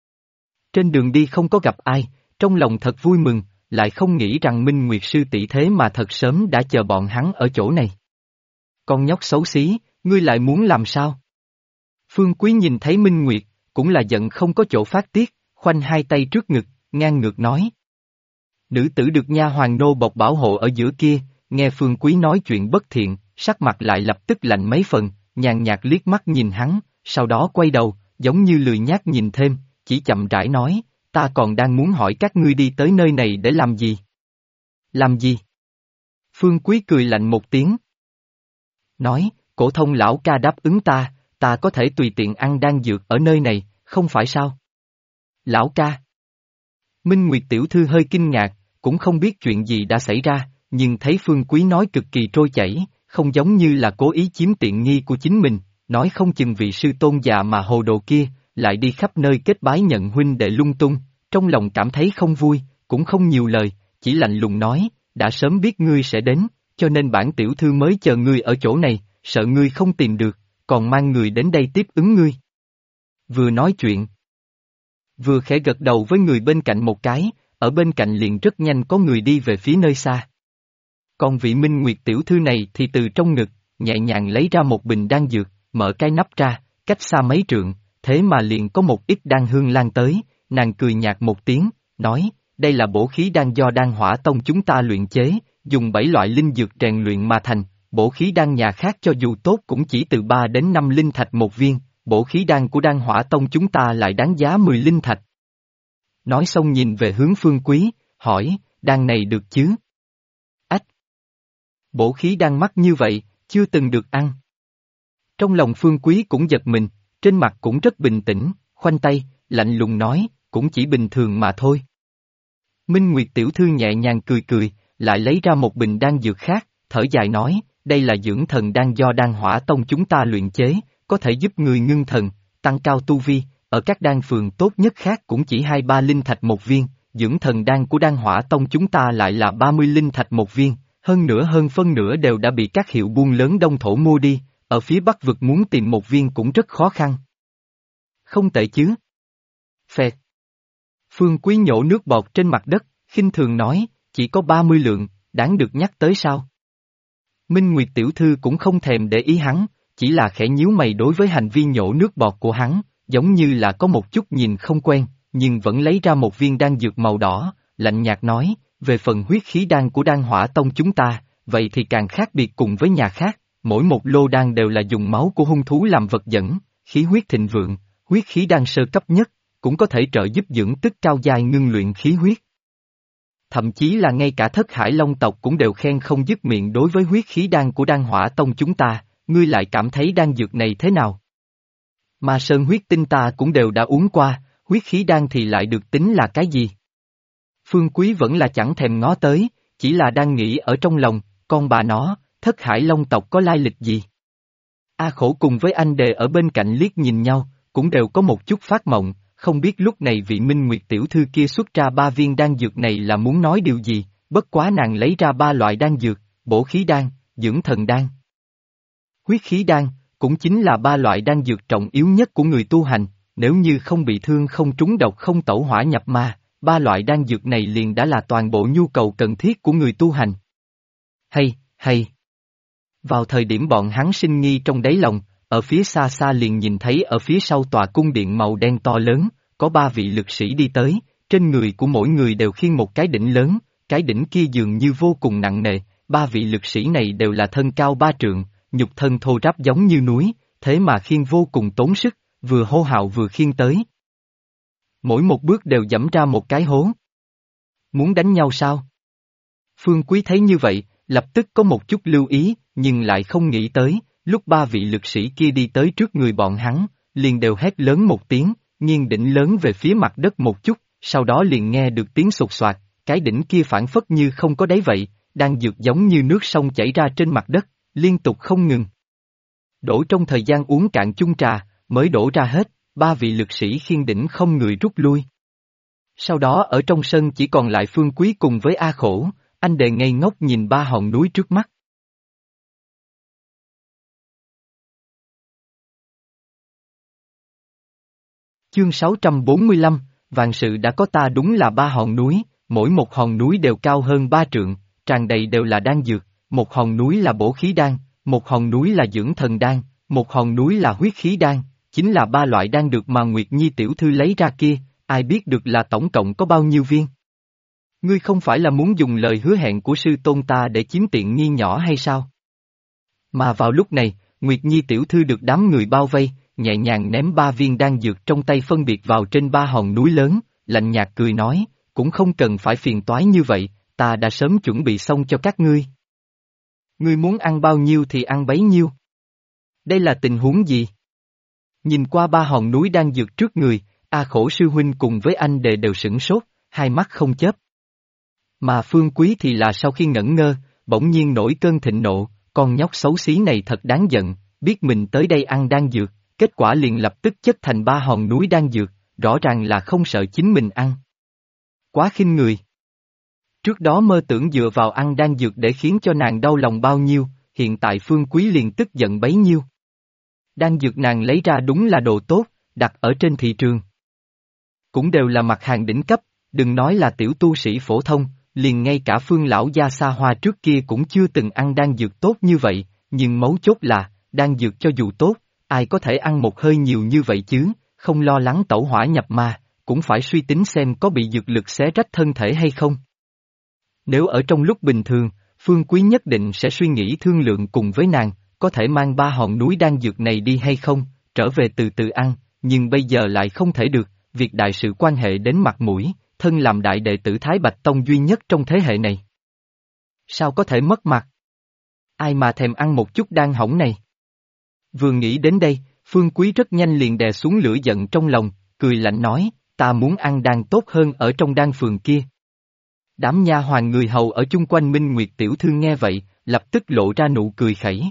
Trên đường đi không có gặp ai, trong lòng thật vui mừng, lại không nghĩ rằng Minh Nguyệt sư tỷ thế mà thật sớm đã chờ bọn hắn ở chỗ này. Con nhóc xấu xí, ngươi lại muốn làm sao? Phương Quý nhìn thấy Minh Nguyệt, cũng là giận không có chỗ phát tiết, khoanh hai tay trước ngực, ngang ngược nói. Nữ tử được nha hoàn nô bộc bảo hộ ở giữa kia, nghe Phương Quý nói chuyện bất thiện, sắc mặt lại lập tức lạnh mấy phần, nhàn nhạt liếc mắt nhìn hắn, sau đó quay đầu, giống như lười nhác nhìn thêm, chỉ chậm rãi nói, ta còn đang muốn hỏi các ngươi đi tới nơi này để làm gì? Làm gì? Phương Quý cười lạnh một tiếng. Nói, cổ thông lão ca đáp ứng ta có thể tùy tiện ăn đan dược ở nơi này, không phải sao? Lão ca. Minh Nguyệt tiểu thư hơi kinh ngạc, cũng không biết chuyện gì đã xảy ra, nhưng thấy Phương Quý nói cực kỳ trôi chảy, không giống như là cố ý chiếm tiện nghi của chính mình, nói không chừng vị sư tôn già mà hồ đồ kia, lại đi khắp nơi kết bái nhận huynh đệ lung tung, trong lòng cảm thấy không vui, cũng không nhiều lời, chỉ lạnh lùng nói, đã sớm biết ngươi sẽ đến, cho nên bản tiểu thư mới chờ ngươi ở chỗ này, sợ ngươi không tìm được, còn mang người đến đây tiếp ứng ngươi. Vừa nói chuyện, vừa khẽ gật đầu với người bên cạnh một cái, ở bên cạnh liền rất nhanh có người đi về phía nơi xa. Còn vị Minh Nguyệt tiểu thư này thì từ trong ngực, nhẹ nhàng lấy ra một bình đan dược, mở cái nắp ra, cách xa mấy trượng, thế mà liền có một ít đan hương lan tới, nàng cười nhạt một tiếng, nói, đây là bổ khí đan do Đan Hỏa Tông chúng ta luyện chế, dùng 7 loại linh dược rèn luyện mà thành, bổ khí đan nhà khác cho dù tốt cũng chỉ từ 3 đến 5 linh thạch một viên, bổ khí đan của Đan Hỏa Tông chúng ta lại đáng giá 10 linh thạch. Nói xong nhìn về hướng Phương Quý, hỏi, đan này được chứ? Ách! Bổ khí đan mắc như vậy, chưa từng được ăn. Trong lòng Phương Quý cũng giật mình, trên mặt cũng rất bình tĩnh, khoanh tay, lạnh lùng nói, cũng chỉ bình thường mà thôi. Minh Nguyệt tiểu thư nhẹ nhàng cười cười, lại lấy ra một bình đan dược khác, thở dài nói, đây là dưỡng thần đan do Đan Hỏa Tông chúng ta luyện chế, có thể giúp người ngưng thần, tăng cao tu vi, ở các đan phường tốt nhất khác cũng chỉ 2-3 linh thạch một viên, dưỡng thần đan của Đan Hỏa Tông chúng ta lại là 30 linh thạch một viên, hơn phân nửa đều đã bị các hiệu buôn lớn đông thổ mua đi, ở phía Bắc vực muốn tìm một viên cũng rất khó khăn. Không tệ chứ. Phẹt. Phương Quý nhổ nước bọt trên mặt đất, khinh thường nói, chỉ có 30 lượng, đáng được nhắc tới sao? Minh Nguyệt tiểu thư cũng không thèm để ý hắn, chỉ là khẽ nhíu mày đối với hành vi nhổ nước bọt của hắn, giống như là có một chút nhìn không quen, nhưng vẫn lấy ra một viên đan dược màu đỏ, lạnh nhạt nói, về phần huyết khí đan của Đan Hỏa Tông chúng ta, vậy thì càng khác biệt cùng với nhà khác, mỗi một lô đan đều là dùng máu của hung thú làm vật dẫn, khí huyết thịnh vượng, huyết khí đan sơ cấp nhất, cũng có thể trợ giúp dưỡng tức cao giai ngưng luyện khí huyết. Thậm chí là ngay cả Thất Hải Long tộc cũng đều khen không dứt miệng đối với huyết khí đan của Đan Hỏa Tông chúng ta, ngươi lại cảm thấy đan dược này thế nào? Ma Sơn huyết tinh ta cũng đều đã uống qua, huyết khí đan thì lại được tính là cái gì? Phương Quý vẫn là chẳng thèm ngó tới, chỉ là đang nghĩ ở trong lòng, con bà nó, Thất Hải Long tộc có lai lịch gì? A Khổ cùng với anh đề ở bên cạnh liếc nhìn nhau, cũng đều có một chút phát mộng, không biết lúc này vị Minh Nguyệt tiểu thư kia xuất ra 3 viên đan dược này là muốn nói điều gì, bất quá nàng lấy ra 3 loại đan dược, bổ khí đan, dưỡng thần đan, huyết khí đan, cũng chính là 3 loại đan dược trọng yếu nhất của người tu hành, nếu như không bị thương không trúng độc không tẩu hỏa nhập ma, 3 loại đan dược này liền đã là toàn bộ nhu cầu cần thiết của người tu hành. Hay! Vào thời điểm bọn hắn sinh nghi trong đáy lòng, ở phía xa xa liền nhìn thấy ở phía sau tòa cung điện màu đen to lớn, có 3 vị lực sĩ đi tới, trên người của mỗi người đều khiêng một cái đỉnh lớn, cái đỉnh kia dường như vô cùng nặng nề, 3 vị lực sĩ này đều là thân cao 3 trượng, nhục thân thô ráp giống như núi, thế mà khiêng vô cùng tốn sức, vừa hô hào vừa khiêng tới. Mỗi một bước đều giẫm ra một cái hố. Muốn đánh nhau sao? Phương Quý thấy như vậy, lập tức có một chút lưu ý, nhưng lại không nghĩ tới, lúc 3 vị lực sĩ kia đi tới trước người bọn hắn, liền đều hét lớn một tiếng, nghiêng đỉnh lớn về phía mặt đất một chút, sau đó liền nghe được tiếng sột soạt, cái đỉnh kia phản phất như không có đáy vậy, đang dược giống như nước sông chảy ra trên mặt đất, liên tục không ngừng. Đổ trong thời gian uống cạn chung trà, mới đổ ra hết, 3 vị lực sĩ khiêng đỉnh không người rút lui. Sau đó ở trong sân chỉ còn lại Phương Quý cùng với A Khổ, anh đề ngây ngốc nhìn 3 hòn núi trước mắt. Chương 645, vạn sự đã có ta đúng là 3 hòn núi, mỗi một hòn núi đều cao hơn 3 trượng, tràn đầy đều là đan dược, một hòn núi là bổ khí đan, một hòn núi là dưỡng thần đan, một hòn núi là huyết khí đan, chính là 3 loại đan được mà Nguyệt Nhi tiểu thư lấy ra kia, ai biết được là tổng cộng có bao nhiêu viên. Ngươi không phải là muốn dùng lời hứa hẹn của sư tôn ta để chiếm tiện nghi nhỏ hay sao? Mà vào lúc này, Nguyệt Nhi tiểu thư được đám người bao vây, nhẹ nhàng ném 3 viên đan dược trong tay phân biệt vào trên 3 hòn núi lớn, lạnh nhạt cười nói, cũng không cần phải phiền toái như vậy, ta đã sớm chuẩn bị xong cho các ngươi. Ngươi muốn ăn bao nhiêu thì ăn bấy nhiêu. Đây là tình huống gì? Nhìn qua 3 hòn núi đan dược trước người, A Khổ sư huynh cùng với anh đề đều sửng sốt, hai mắt không chớp. Mà Phương Quý thì là sau khi ngẩn ngơ, bỗng nhiên nổi cơn thịnh nộ, con nhóc xấu xí này thật đáng giận, biết mình tới đây ăn đan dược, kết quả liền lập tức chất thành 3 hòn núi đan dược, rõ ràng là không sợ chính mình ăn. Quá khinh người. Trước đó mơ tưởng dựa vào ăn đan dược để khiến cho nàng đau lòng bao nhiêu, hiện tại Phương Quý liền tức giận bấy nhiêu. Đan dược nàng lấy ra đúng là đồ tốt, đặt ở trên thị trường. Cũng đều là mặt hàng đỉnh cấp, đừng nói là tiểu tu sĩ phổ thông, liền ngay cả Phương lão gia xa hoa trước kia cũng chưa từng ăn đan dược tốt như vậy, nhưng mấu chốt là, đan dược cho dù tốt, ai có thể ăn một hơi nhiều như vậy chứ, không lo lắng tẩu hỏa nhập ma, cũng phải suy tính xem có bị dược lực xé rách thân thể hay không. Nếu ở trong lúc bình thường, Phương Quý nhất định sẽ suy nghĩ thương lượng cùng với nàng, có thể mang 3 hòn núi đan dược này đi hay không, trở về từ từ ăn, nhưng bây giờ lại không thể được, việc đại sự quan hệ đến mặt mũi, thân làm đại đệ tử Thái Bạch Tông duy nhất trong thế hệ này. Sao có thể mất mặt? Ai mà thèm ăn một chút đan hỏng này? Vừa nghĩ đến đây, Phương Quý rất nhanh liền đè xuống lửa giận trong lòng, cười lạnh nói, ta muốn ăn đan tốt hơn ở trong đan phường kia. Đám nha hoàn người hầu ở chung quanh Minh Nguyệt tiểu thư nghe vậy, lập tức lộ ra nụ cười khẩy.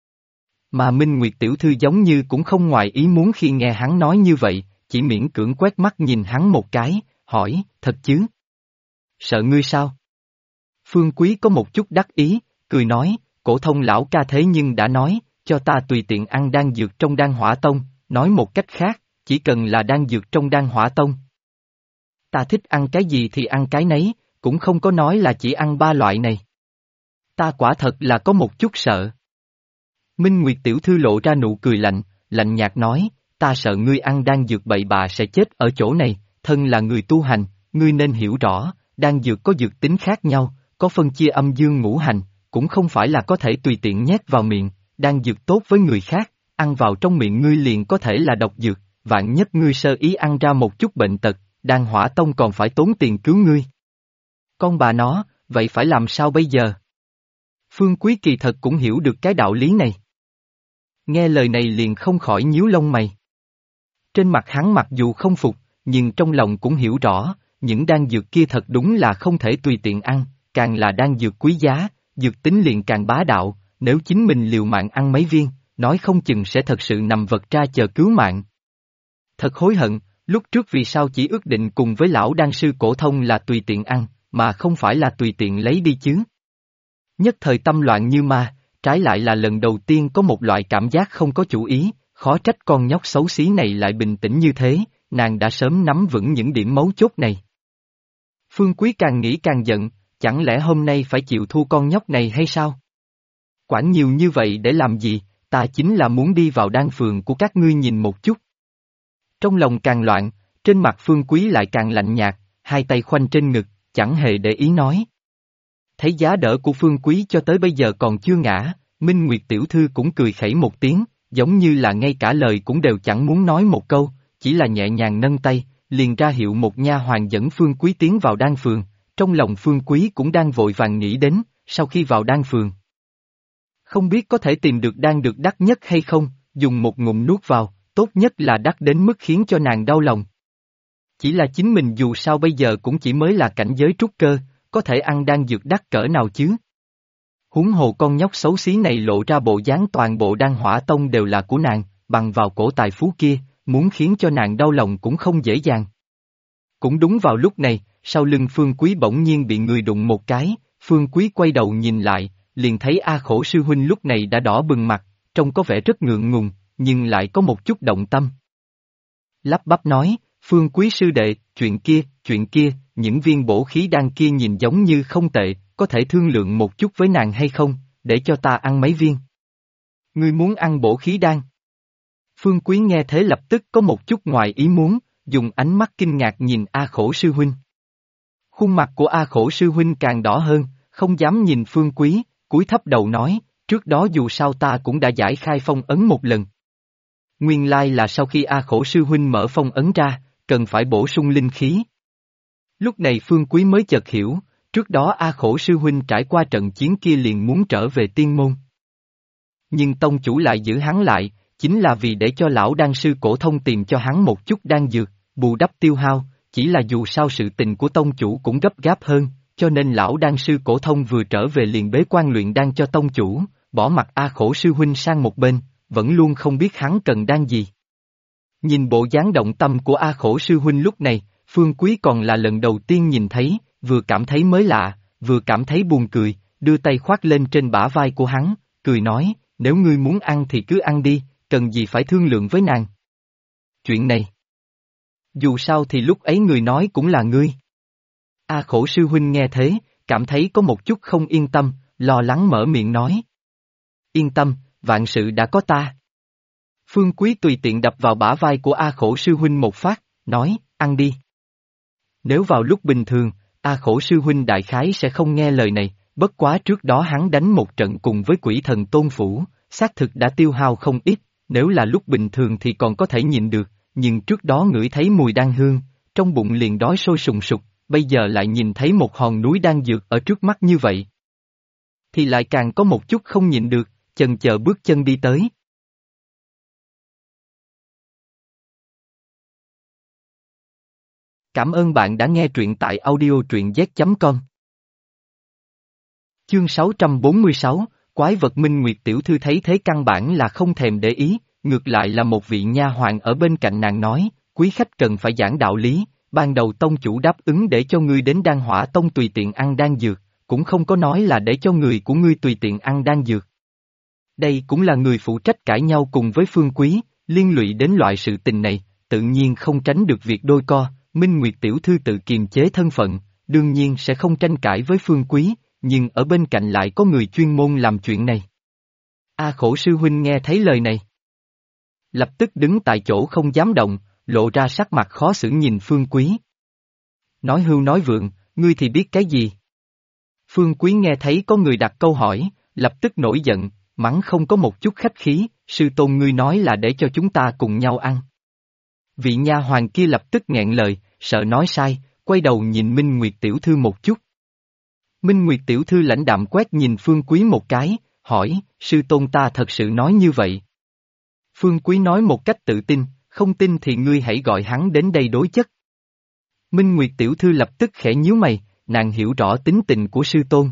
Mà Minh Nguyệt tiểu thư giống như cũng không ngoài ý muốn khi nghe hắn nói như vậy, chỉ miễn cưỡng quét mắt nhìn hắn một cái, hỏi, thật chứ? Sợ ngươi sao? Phương Quý có một chút đắc ý, cười nói, Cổ Thông lão ca thế nhưng đã nói, cho ta tùy tiện ăn đan dược trong đan hỏa tông, nói một cách khác, chỉ cần là đan dược trong đan hỏa tông. Ta thích ăn cái gì thì ăn cái nấy, cũng không có nói là chỉ ăn 3 loại này. Ta quả thật là có một chút sợ. Minh Nguyệt tiểu thư lộ ra nụ cười lạnh, lạnh nhạt nói, ta sợ ngươi ăn đan dược bậy bạ sẽ chết ở chỗ này, thân là người tu hành, ngươi nên hiểu rõ, đan dược có dược tính khác nhau, có phân chia âm dương ngũ hành, cũng không phải là có thể tùy tiện nhét vào miệng, đan dược tốt với người khác, ăn vào trong miệng ngươi liền có thể là độc dược, vạn nhất ngươi sơ ý ăn ra một chút bệnh tật, đan hỏa tông còn phải tốn tiền cứu ngươi. Con bà nó, vậy phải làm sao bây giờ? Phương Quý kỳ thật cũng hiểu được cái đạo lý này. Nghe lời này liền không khỏi nhíu lông mày. Trên mặt hắn mặc dù không phục, nhưng trong lòng cũng hiểu rõ, những đan dược kia thật đúng là không thể tùy tiện ăn, càng là đan dược quý giá, dược tính liền càng bá đạo, nếu chính mình liều mạng ăn mấy viên, nói không chừng sẽ thật sự nằm vật ra chờ cứu mạng. Thật hối hận, lúc trước vì sao chỉ ước định cùng với lão đan sư Cổ Thông là tùy tiện ăn, mà không phải là tùy tiện lấy đi chứ. Nhất thời tâm loạn như ma, trái lại là lần đầu tiên có một loại cảm giác không có chủ ý, khó trách con nhóc xấu xí này lại bình tĩnh như thế, nàng đã sớm nắm vững những điểm mấu chốt này. Phương Quý càng nghĩ càng giận, chẳng lẽ hôm nay phải chịu thua con nhóc này hay sao? Quản nhiều như vậy để làm gì, ta chính là muốn đi vào đan phường của các ngươi nhìn một chút. Trong lòng càng loạn, trên mặt Phương Quý lại càng lạnh nhạt, hai tay khoanh trên ngực, chẳng hề để ý nói. Thấy giá đỡ của Phương Quý cho tới bây giờ còn chưa ngã, Minh Nguyệt tiểu thư cũng cười khẩy một tiếng, giống như là ngay cả lời cũng đều chẳng muốn nói một câu, chỉ là nhẹ nhàng nâng tay, liền ra hiệu một nha hoàn dẫn Phương Quý tiến vào đan phường, trong lòng Phương Quý cũng đang vội vàng nghĩ đến, sau khi vào đan phường. Không biết có thể tìm được đan được đắt nhất hay không, dùng một ngụm nuốt vào, tốt nhất là đắt đến mức khiến cho nàng đau lòng. Chỉ là chính mình dù sao bây giờ cũng chỉ mới là cảnh giới trúc cơ, có thể ăn đan dược đắt cỡ nào chứ? Huống hồ con nhóc xấu xí này lộ ra bộ dáng toàn bộ đan hỏa tông đều là của nàng, bằng vào cổ tài phú kia, muốn khiến cho nàng đau lòng cũng không dễ dàng. Cũng đúng vào lúc này, sau lưng Phương Quý bỗng nhiên bị người đụng một cái, Phương Quý quay đầu nhìn lại, liền thấy A Khổ sư huynh lúc này đã đỏ bừng mặt, trông có vẻ rất ngượng ngùng, nhưng lại có một chút động tâm. Lắp bắp nói, Phương Quý sư đệ, chuyện kia, những viên bổ khí đan kia nhìn giống như không tệ, có thể thương lượng một chút với nàng hay không, để cho ta ăn mấy viên. Ngươi muốn ăn bổ khí đan? Phương Quý nghe thế lập tức có một chút ngoài ý muốn, dùng ánh mắt kinh ngạc nhìn A Khổ sư huynh. Khuôn mặt của A Khổ sư huynh càng đỏ hơn, không dám nhìn Phương Quý, cúi thấp đầu nói, trước đó dù sao ta cũng đã giải khai phong ấn một lần. Nguyên lai là sau khi A Khổ sư huynh mở phong ấn ra, cần phải bổ sung linh khí. Lúc này Phương Quý mới chợt hiểu, trước đó A Khổ sư huynh trải qua trận chiến kia liền muốn trở về tiên môn. Nhưng tông chủ lại giữ hắn lại, chính là vì để cho lão đan sư Cổ Thông tìm cho hắn một chút đan dược, bù đắp tiêu hao, chỉ là dù sao sự tình của tông chủ cũng gấp gáp hơn, cho nên lão đan sư Cổ Thông vừa trở về liền bế quan luyện đan cho tông chủ, bỏ mặt A Khổ sư huynh sang một bên, vẫn luôn không biết hắn cần đan gì. Nhìn bộ dáng động tâm của A Khổ sư huynh lúc này, Phương Quý còn là lần đầu tiên nhìn thấy, vừa cảm thấy mới lạ, vừa cảm thấy buồn cười, đưa tay khoác lên trên bả vai của hắn, cười nói, nếu ngươi muốn ăn thì cứ ăn đi, cần gì phải thương lượng với nàng. Chuyện này, dù sao thì lúc ấy người nói cũng là ngươi. A Khổ sư huynh nghe thế, cảm thấy có một chút không yên tâm, lo lắng mở miệng nói. Yên tâm, vạn sự đã có ta. Phương Quý tùy tiện đập vào bả vai của A Khổ sư huynh một phát, nói, ăn đi. Nếu vào lúc bình thường, A Khổ sư huynh đại khái sẽ không nghe lời này, bất quá trước đó hắn đánh một trận cùng với quỷ thần Tôn Phủ, xác thực đã tiêu hao không ít, nếu là lúc bình thường thì còn có thể nhịn được, nhưng trước đó ngửi thấy mùi đan hương, trong bụng liền đói sôi sùng sục, bây giờ lại nhìn thấy một hòn núi đan dược ở trước mắt như vậy. Thì lại càng có một chút không nhịn được, chần chờ bước chân đi tới. Cảm ơn bạn đã nghe truyện tại audio truyện z.com. Chương 646, Quái vật Minh Nguyệt tiểu thư thấy thế căn bản là không thèm để ý, ngược lại là một vị nha hoàn ở bên cạnh nàng nói, quý khách cần phải giảng đạo lý, ban đầu tông chủ đáp ứng để cho ngươi đến Đan Hỏa Tông tùy tiện ăn đan dược, cũng không có nói là để cho người của ngươi tùy tiện ăn đan dược. Đây cũng là người phụ trách cãi nhau cùng với Phương Quý, liên lụy đến loại sự tình này, tự nhiên không tránh được việc đôi co, Minh Nguyệt tiểu thư tự kiềm chế thân phận, đương nhiên sẽ không tranh cãi với Phương Quý, nhưng ở bên cạnh lại có người chuyên môn làm chuyện này. A Khổ sư huynh nghe thấy lời này, lập tức đứng tại chỗ không dám động, lộ ra sắc mặt khó xử nhìn Phương Quý. Nói hưu nói vượng, ngươi thì biết cái gì? Phương Quý nghe thấy có người đặt câu hỏi, lập tức nổi giận, mắng không có một chút khách khí, sư tôn ngươi nói là để cho chúng ta cùng nhau ăn. Vị nha hoàn kia lập tức nghẹn lời, sợ nói sai, quay đầu nhìn Minh Nguyệt tiểu thư một chút. Minh Nguyệt tiểu thư lãnh đạm quét nhìn Phương Quý một cái, hỏi, sư tôn ta thật sự nói như vậy. Phương Quý nói một cách tự tin, không tin thì ngươi hãy gọi hắn đến đây đối chất. Minh Nguyệt tiểu thư lập tức khẽ nhíu mày, nàng hiểu rõ tính tình của sư tôn.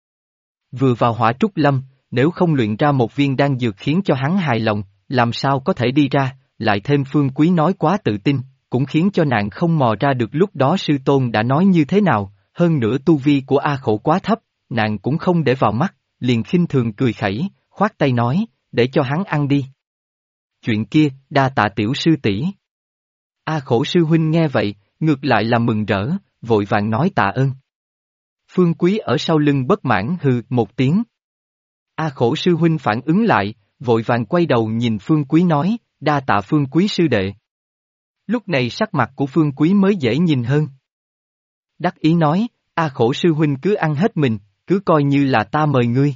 Vừa vào Hỏa Trúc Lâm, nếu không luyện ra một viên đan dược khiến cho hắn hài lòng, làm sao có thể đi ra, lại thêm Phương Quý nói quá tự tin, cũng khiến cho nàng không mò ra được lúc đó sư tôn đã nói như thế nào, hơn nữa tu vi của A Khổ quá thấp, nàng cũng không để vào mắt, liền khinh thường cười khẩy, khoát tay nói, để cho hắn ăn đi. Chuyện kia, đa tạ tiểu sư tỷ. A Khổ sư huynh nghe vậy, ngược lại là mừng rỡ, vội vàng nói tạ ơn. Phương Quý ở sau lưng bất mãn hừ một tiếng. A Khổ sư huynh phản ứng lại, vội vàng quay đầu nhìn Phương Quý nói, đa tạ Phương Quý sư đệ. Lúc này sắc mặt của Phương Quý mới dễ nhìn hơn. Đắc ý nói, A Khổ sư huynh cứ ăn hết mình, cứ coi như là ta mời ngươi.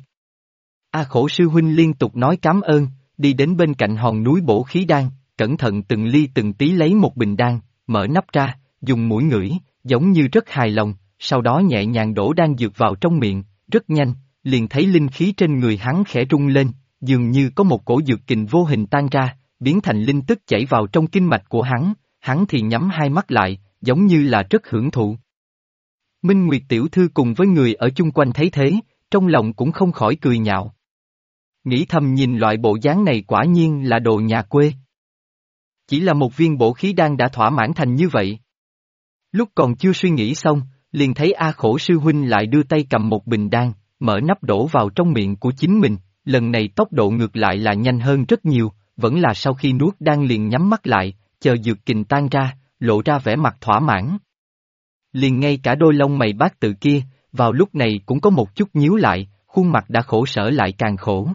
A Khổ sư huynh liên tục nói cảm ơn, đi đến bên cạnh hòn núi bổ khí đan, cẩn thận từng ly từng tí lấy một bình đan, mở nắp ra, dùng mũi ngửi, giống như rất hài lòng, sau đó nhẹ nhàng đổ đan dược vào trong miệng, rất nhanh, liền thấy linh khí trên người hắn khẽ rung lên, dường như có một cổ dược kình vô hình tan ra, biến thành linh tức chảy vào trong kinh mạch của hắn thì nhắm hai mắt lại, giống như là rất hưởng thụ. Minh Nguyệt tiểu thư cùng với người ở chung quanh thấy thế, trong lòng cũng không khỏi cười nhạo. Nghĩ thầm nhìn loại bộ dáng này quả nhiên là đồ nhà quê. Chỉ là một viên bổ khí đan đã thỏa mãn thành như vậy. Lúc còn chưa suy nghĩ xong, liền thấy A Khổ sư huynh lại đưa tay cầm một bình đan, mở nắp đổ vào trong miệng của chính mình, lần này tốc độ ngược lại là nhanh hơn rất nhiều, vẫn là sau khi nuốt đan liền nhắm mắt lại, chờ dược kình tan ra, lộ ra vẻ mặt thỏa mãn. Liền ngay cả đôi lông mày bát tự kia, vào lúc này cũng có một chút nhíu lại, khuôn mặt đã khổ sở lại càng khổ.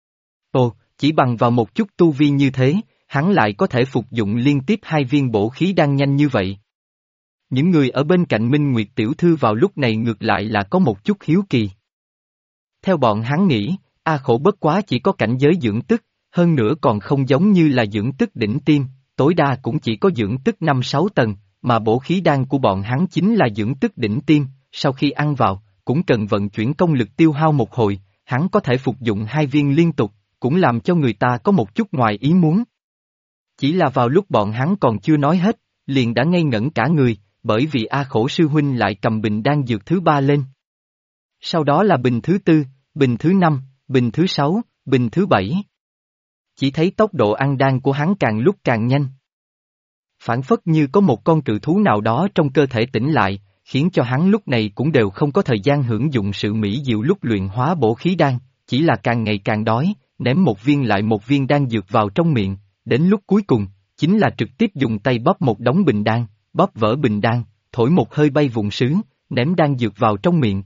Ồ, chỉ bằng vào một chút tu vi như thế, hắn lại có thể phục dụng liên tiếp hai viên bổ khí đan nhanh như vậy. Những người ở bên cạnh Minh Nguyệt tiểu thư vào lúc này ngược lại là có một chút hiếu kỳ. Theo bọn hắn nghĩ, A Khổ bất quá chỉ có cảnh giới dưỡng tức, hơn nữa còn không giống như là dưỡng tức đỉnh tiêm, tối đa cũng chỉ có dưỡng tức 5-6 tầng, mà bổ khí đan của bọn hắn chính là dưỡng tức đỉnh tiêm, sau khi ăn vào, cũng cần vận chuyển công lực tiêu hao một hồi, hắn có thể phục dụng hai viên liên tục, cũng làm cho người ta có một chút ngoài ý muốn. Chỉ là vào lúc bọn hắn còn chưa nói hết, liền đã ngây ngẩn cả người, bởi vì A Khổ sư huynh lại cầm bình đan dược thứ 3 lên. Sau đó là bình thứ 4, bình thứ 5, bình thứ 6, bình thứ 7. Chỉ thấy tốc độ ăn đan của hắn càng lúc càng nhanh. Phản phất như có một con cự thú nào đó trong cơ thể tỉnh lại, khiến cho hắn lúc này cũng đều không có thời gian hưởng dụng sự mỹ diệu lúc luyện hóa bổ khí đan, chỉ là càng ngày càng đói, ném một viên lại một viên đan dược vào trong miệng, đến lúc cuối cùng, chính là trực tiếp dùng tay bóp một đống bình đan, bóp vỡ bình đan, thổi một hơi bay vụn sứ, ném đan dược vào trong miệng.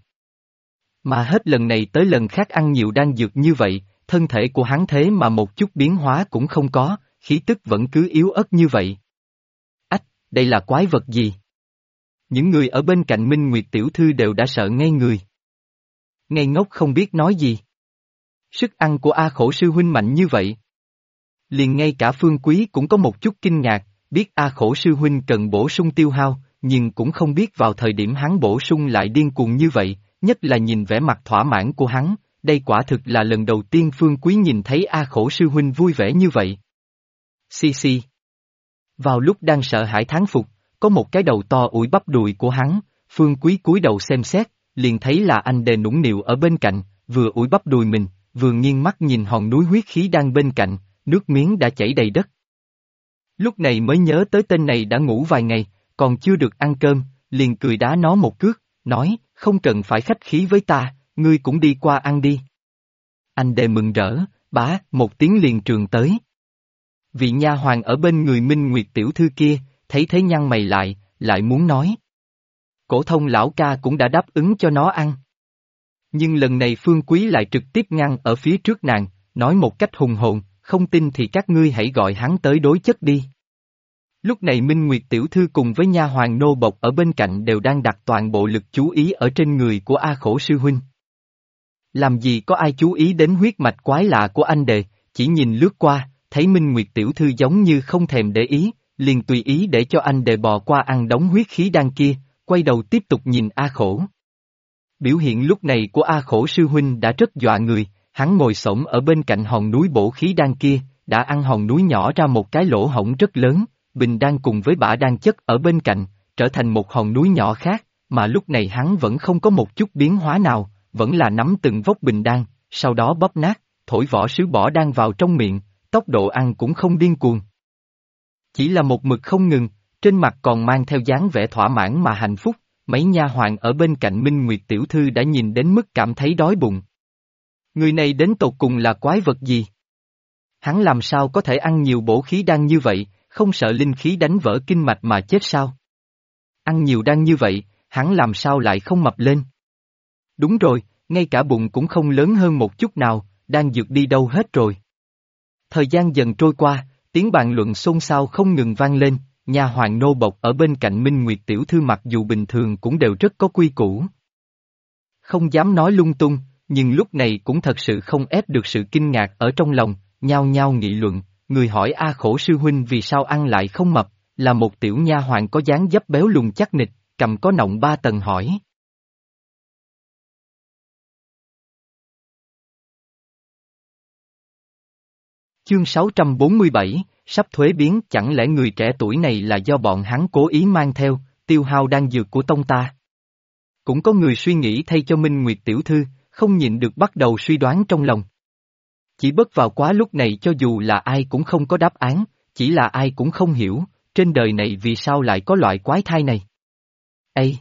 Mà hết lần này tới lần khác ăn nhiều đan dược như vậy, thân thể của hắn thế mà một chút biến hóa cũng không có, khí tức vẫn cứ yếu ớt như vậy. Ách, đây là quái vật gì? Những người ở bên cạnh Minh Nguyệt tiểu thư đều đã sợ ngây người. Ngây ngốc không biết nói gì. Sức ăn của A Khổ sư huynh mạnh như vậy. Liền ngay cả Phương Quý cũng có một chút kinh ngạc, biết A Khổ sư huynh cần bổ sung tiêu hao, nhưng cũng không biết vào thời điểm hắn bổ sung lại điên cuồng như vậy, nhất là nhìn vẻ mặt thỏa mãn của hắn, đây quả thực là lần đầu tiên Phương Quý nhìn thấy A Khổ sư huynh vui vẻ như vậy. Xì xì. Vào lúc đang sợ hãi thán phục, có một cái đầu to ủi bắp đùi của hắn, Phương Quý cúi đầu xem xét, liền thấy là anh Đề nũng nịu ở bên cạnh, vừa ủi bắp đùi mình, vừa nghiêng mắt nhìn hòn núi huyết khí đang bên cạnh, nước miếng đã chảy đầy đất. Lúc này mới nhớ tới tên này đã ngủ vài ngày, còn chưa được ăn cơm, liền cười đá nó một cước, nói, không cần phải khách khí với ta, ngươi cũng đi qua ăn đi. Anh Đề mừng rỡ, bá, một tiếng liền trường tới. Vị nha hoàn ở bên người Minh Nguyệt tiểu thư kia, thấy thế nhăn mày lại muốn nói. Cổ thông lão ca cũng đã đáp ứng cho nó ăn. Nhưng lần này Phương Quý lại trực tiếp ngăn ở phía trước nàng, nói một cách hùng hồn, không tin thì các ngươi hãy gọi hắn tới đối chất đi. Lúc này Minh Nguyệt tiểu thư cùng với nha hoàn nô bộc ở bên cạnh đều đang đặt toàn bộ lực chú ý ở trên người của A Khổ sư huynh. Làm gì có ai chú ý đến huyết mạch quái lạ của anh Đề, chỉ nhìn lướt qua, thấy Minh Nguyệt tiểu thư giống như không thèm để ý, liền tùy ý để cho anh Đề bò qua ăn đống huyết khí đan kia, quay đầu tiếp tục nhìn A Khổ. Biểu hiện lúc này của A Khổ sư huynh đã rất dọa người, hắn ngồi xổm ở bên cạnh hòn núi bổ khí đan kia, đã ăn hòn núi nhỏ ra một cái lỗ hổng rất lớn, bình đan cùng với bã đan chất ở bên cạnh, trở thành một hòn núi nhỏ khác, mà lúc này hắn vẫn không có một chút biến hóa nào, vẫn là nắm từng vốc bình đan, sau đó bóp nát, thổi vỏ sứ bỏ đan vào trong miệng, tốc độ ăn cũng không điên cuồng. Chỉ là một mực không ngừng, trên mặt còn mang theo dáng vẻ thỏa mãn mà hạnh phúc, mấy nha hoàn ở bên cạnh Minh Nguyệt tiểu thư đã nhìn đến mức cảm thấy đói bụng. Người này đến tột cùng là quái vật gì? Hắn làm sao có thể ăn nhiều bổ khí đan như vậy, không sợ linh khí đánh vỡ kinh mạch mà chết sao? Ăn nhiều đan như vậy, hắn làm sao lại không mập lên? Đúng rồi, ngay cả bụng cũng không lớn hơn một chút nào, đang dược đi đâu hết rồi. Thời gian dần trôi qua, tiếng bàn luận xôn xao không ngừng vang lên, nha hoàn nô bộc ở bên cạnh Minh Nguyệt tiểu thư mặc dù bình thường cũng đều rất có quy củ. Không dám nói lung tung, nhưng lúc này cũng thật sự không ép được sự kinh ngạc ở trong lòng, nhao nhao nghị luận, người hỏi A Khổ sư huynh vì sao ăn lại không mập, là một tiểu nha hoàn có dáng dấp béo lùn chắc nịch, cầm có nọng 3 tầng hỏi. Chương 647, sắp thuế biến, chẳng lẽ người trẻ tuổi này là do bọn hắn cố ý mang theo, tiêu hao đan dược của tông ta? Cũng có người suy nghĩ thay cho Minh Nguyệt tiểu thư, không nhịn được bắt đầu suy đoán trong lòng. Chỉ bất vào quá lúc này cho dù là ai cũng không có đáp án, chỉ là ai cũng không hiểu, trên đời này vì sao lại có loại quái thai này. Ê!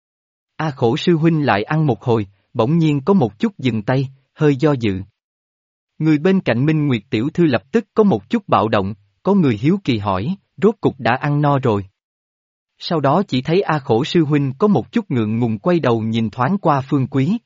A Khổ sư huynh lại ăn một hồi, bỗng nhiên có một chút dừng tay, hơi do dự. Người bên cạnh Minh Nguyệt tiểu thư lập tức có một chút bạo động, có người hiếu kỳ hỏi, rốt cục đã ăn no rồi. Sau đó chỉ thấy A Khổ sư huynh có một chút ngượng ngùng quay đầu nhìn thoáng qua Phương Quý.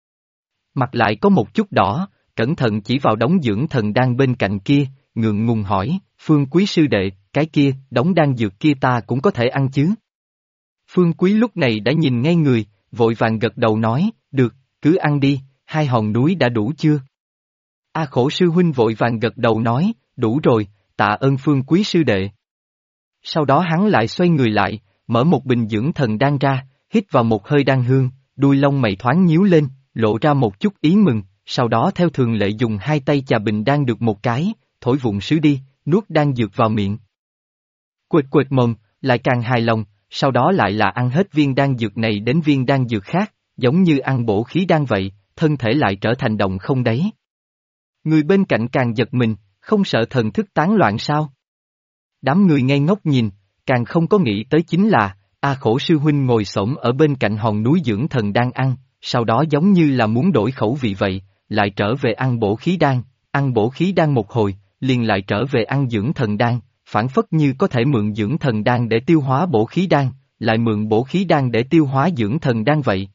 Mặt lại có một chút đỏ, cẩn thận chỉ vào đống dưỡng thần đan bên cạnh kia, ngượng ngùng hỏi, Phương Quý sư đệ, cái kia, đống đan dược kia ta cũng có thể ăn chứ? Phương Quý lúc này đã nhìn ngay người, vội vàng gật đầu nói, được, cứ ăn đi, 2 hòn núi đã đủ chưa? A Khổ sư huynh vội vàng gật đầu nói, đủ rồi, tạ ơn Phương Quý sư đệ. Sau đó hắn lại xoay người lại, mở một bình dưỡng thần đan ra, hít vào một hơi đan hương, đuôi lông mày thoáng nhíu lên, lộ ra một chút ý mừng, sau đó theo thường lệ dùng 2 tay chà bình đan được một cái, thổi vụn sứ đi, nuốt đan dược vào miệng. Quệt quệt mồm, lại càng hài lòng, sau đó lại là ăn hết viên đan dược này đến viên đan dược khác, giống như ăn bổ khí đan vậy, thân thể lại trở thành động không đáy. Người bên cạnh càng giật mình, không sợ thần thức tán loạn sao? Đám người ngây ngốc nhìn, càng không có nghĩ tới chính là, A Khổ sư huynh ngồi xổm ở bên cạnh hòn núi dưỡng thần đang ăn, sau đó giống như là muốn đổi khẩu vị vậy, lại trở về ăn bổ khí đan, ăn bổ khí đan một hồi, liền lại trở về ăn dưỡng thần đan, phản phất như có thể mượn dưỡng thần đan để tiêu hóa bổ khí đan, lại mượn bổ khí đan để tiêu hóa dưỡng thần đan vậy.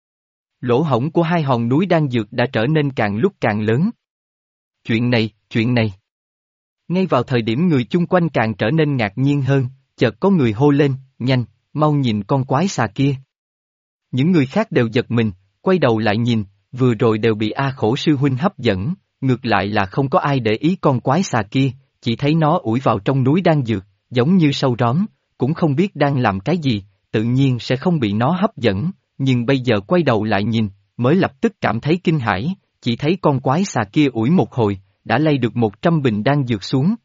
Lỗ hổng của 2 hòn núi đan dược đã trở nên càng lúc càng lớn. Chuyện này. Ngay vào thời điểm người chung quanh càng trở nên ngạc nhiên hơn, chợt có người hô lên, nhanh, mau nhìn con quái xà kia. Những người khác đều giật mình, quay đầu lại nhìn, vừa rồi đều bị A Khổ sư huynh hấp dẫn, ngược lại là không có ai để ý con quái xà kia, chỉ thấy nó ủi vào trong núi đan dược, giống như sâu róm, cũng không biết đang làm cái gì, tự nhiên sẽ không bị nó hấp dẫn, nhưng bây giờ quay đầu lại nhìn, mới lập tức cảm thấy kinh hãi, chỉ thấy con quái xà kia ủi một hồi, đã lay được 100 bình đan dược xuống.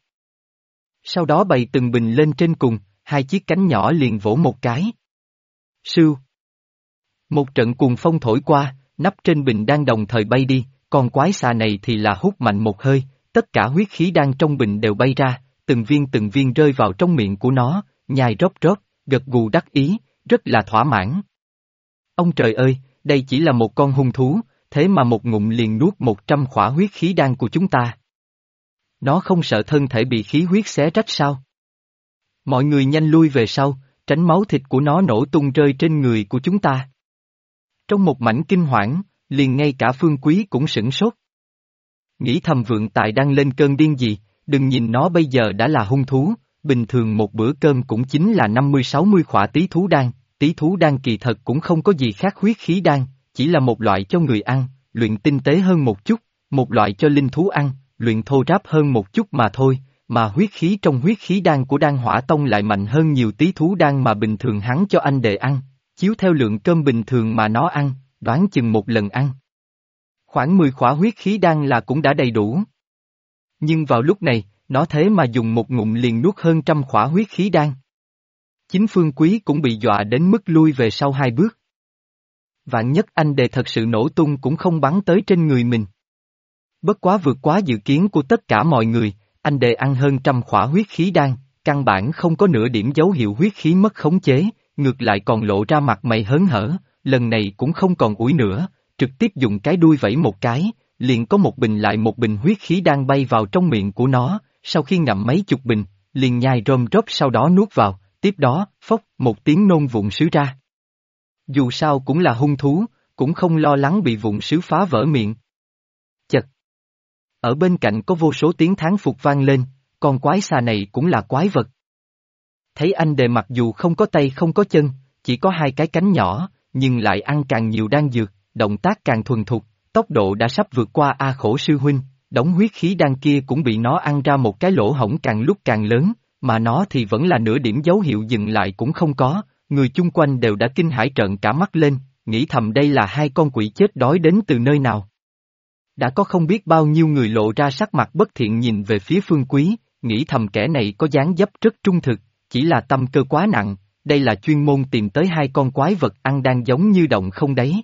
Sau đó bày từng bình lên trên cùng, hai chiếc cánh nhỏ liền vỗ một cái. Sưu. Một trận cuồng phong thổi qua, nắp trên bình đan đồng thời bay đi, con quái xà này thì là hút mạnh một hơi, tất cả huyết khí đan trong bình đều bay ra, từng viên rơi vào trong miệng của nó, nhai rót rót, gật gù đắc ý, rất là thỏa mãn. Ông trời ơi, đây chỉ là một con hung thú, thế mà một ngụm liền nuốt 100 khỏa huyết khí đan của chúng ta. Nó không sợ thân thể bị khí huyết xé rách sao? Mọi người nhanh lui về sau, tránh máu thịt của nó nổ tung rơi trên người của chúng ta. Trong một mảnh kinh hoảng, liền ngay cả Phương Quý cũng sửng sốt. Nghĩ thầm Vượng Tài đang lên cơn điên gì, đừng nhìn nó bây giờ đã là hung thú, bình thường một bữa cơm cũng chính là 50-60 khỏa tí thú đan kỳ thật cũng không có gì khác huyết khí đan, chỉ là một loại cho người ăn, luyện tinh tế hơn một chút, một loại cho linh thú ăn, luyện thô ráp hơn một chút mà thôi, mà huyết khí trong huyết khí đan của Đan Hỏa Tông lại mạnh hơn nhiều tí thú đan mà bình thường hắn cho anh đệ ăn, chiếu theo lượng cơm bình thường mà nó ăn, đoán chừng một lần ăn. Khoảng 10 khỏa huyết khí đan là cũng đã đầy đủ. Nhưng vào lúc này, nó thế mà dùng một ngụm liền nuốt hơn 100 khỏa huyết khí đan. Chính Phương Quý cũng bị dọa đến mức lui về sau 2 bước. Vạn nhất anh đệ thật sự nổ tung cũng không bắn tới trên người mình. Bất quá vượt quá dự kiến của tất cả mọi người, anh đệ ăn hơn 100 khỏa huyết khí đan, căn bản không có nửa điểm dấu hiệu huyết khí mất khống chế, ngược lại còn lộ ra mặt mày hớn hở, lần này cũng không còn ủi nữa, trực tiếp dùng cái đuôi vẫy một cái, liền có một bình lại một bình huyết khí đan bay vào trong miệng của nó, sau khi ngậm mấy chục bình, liền nhai rôm rốp sau đó nuốt vào, tiếp đó, phốc, một tiếng nôn vụn sứ ra. Dù sao cũng là hung thú, cũng không lo lắng bị vụn sứ phá vỡ miệng. Chật! Ở bên cạnh có vô số tiếng thán phục vang lên, con quái xà này cũng là quái vật. Thấy anh đệ mặc dù không có tay không có chân, chỉ có 2 cái cánh nhỏ, nhưng lại ăn càng nhiều đan dược, động tác càng thuần thục, tốc độ đã sắp vượt qua A Khổ sư huynh, đống huyết khí đan kia cũng bị nó ăn ra một cái lỗ hổng càng lúc càng lớn, mà nó thì vẫn là nửa điểm dấu hiệu dừng lại cũng không có, người chung quanh đều đã kinh hãi trợn cả mắt lên, nghĩ thầm đây là 2 con quỷ chết đói đến từ nơi nào. Đã có không biết bao nhiêu người lộ ra sắc mặt bất thiện nhìn về phía Phương Quý, nghĩ thầm kẻ này có dáng dấp rất trung thực, chỉ là tâm cơ quá nặng, đây là chuyên môn tìm tới 2 con quái vật ăn đang giống như động không đấy.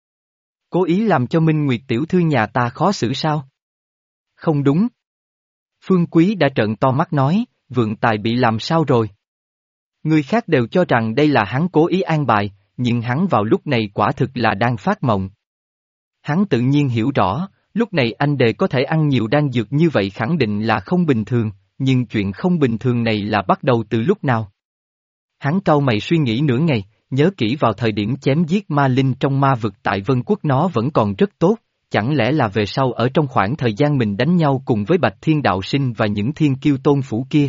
Cố ý làm cho Minh Nguyệt tiểu thư nhà ta khó xử sao? Không đúng. Phương Quý đã trợn to mắt nói, Vượng Tài bị làm sao rồi? Người khác đều cho rằng đây là hắn cố ý an bài, nhưng hắn vào lúc này quả thực là đang phát mộng. Hắn tự nhiên hiểu rõ, lúc này anh đệ có thể ăn nhiều đan dược như vậy khẳng định là không bình thường, nhưng chuyện không bình thường này là bắt đầu từ lúc nào? Hắn cau mày suy nghĩ nửa ngày, nhớ kỹ vào thời điểm chém giết ma linh trong ma vực tại Vân Quốc nó vẫn còn rất tốt, chẳng lẽ là về sau ở trong khoảng thời gian mình đánh nhau cùng với Bạch Thiên Đạo Sinh và những thiên kiêu tôn phủ kia.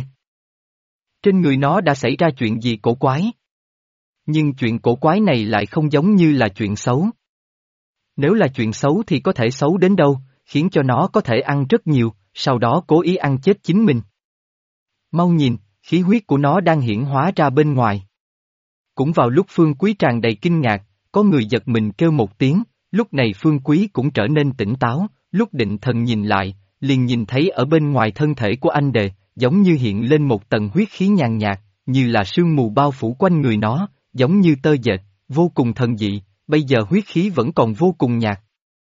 Trên người nó đã xảy ra chuyện gì cổ quái? Nhưng chuyện cổ quái này lại không giống như là chuyện xấu. Nếu là chuyện xấu thì có thể xấu đến đâu, khiến cho nó có thể ăn rất nhiều, sau đó cố ý ăn chết chính mình. Mau nhìn, khí huyết của nó đang hiển hóa ra bên ngoài. Cũng vào lúc Phương Quý tràn đầy kinh ngạc, có người giật mình kêu một tiếng, lúc này Phương Quý cũng trở nên tỉnh táo, lúc định thần nhìn lại, liền nhìn thấy ở bên ngoài thân thể của anh đệ, giống như hiện lên một tầng huyết khí nhàn nhạt, như là sương mù bao phủ quanh người nó, giống như tơ dệt, vô cùng thần dị, bây giờ huyết khí vẫn còn vô cùng nhạt.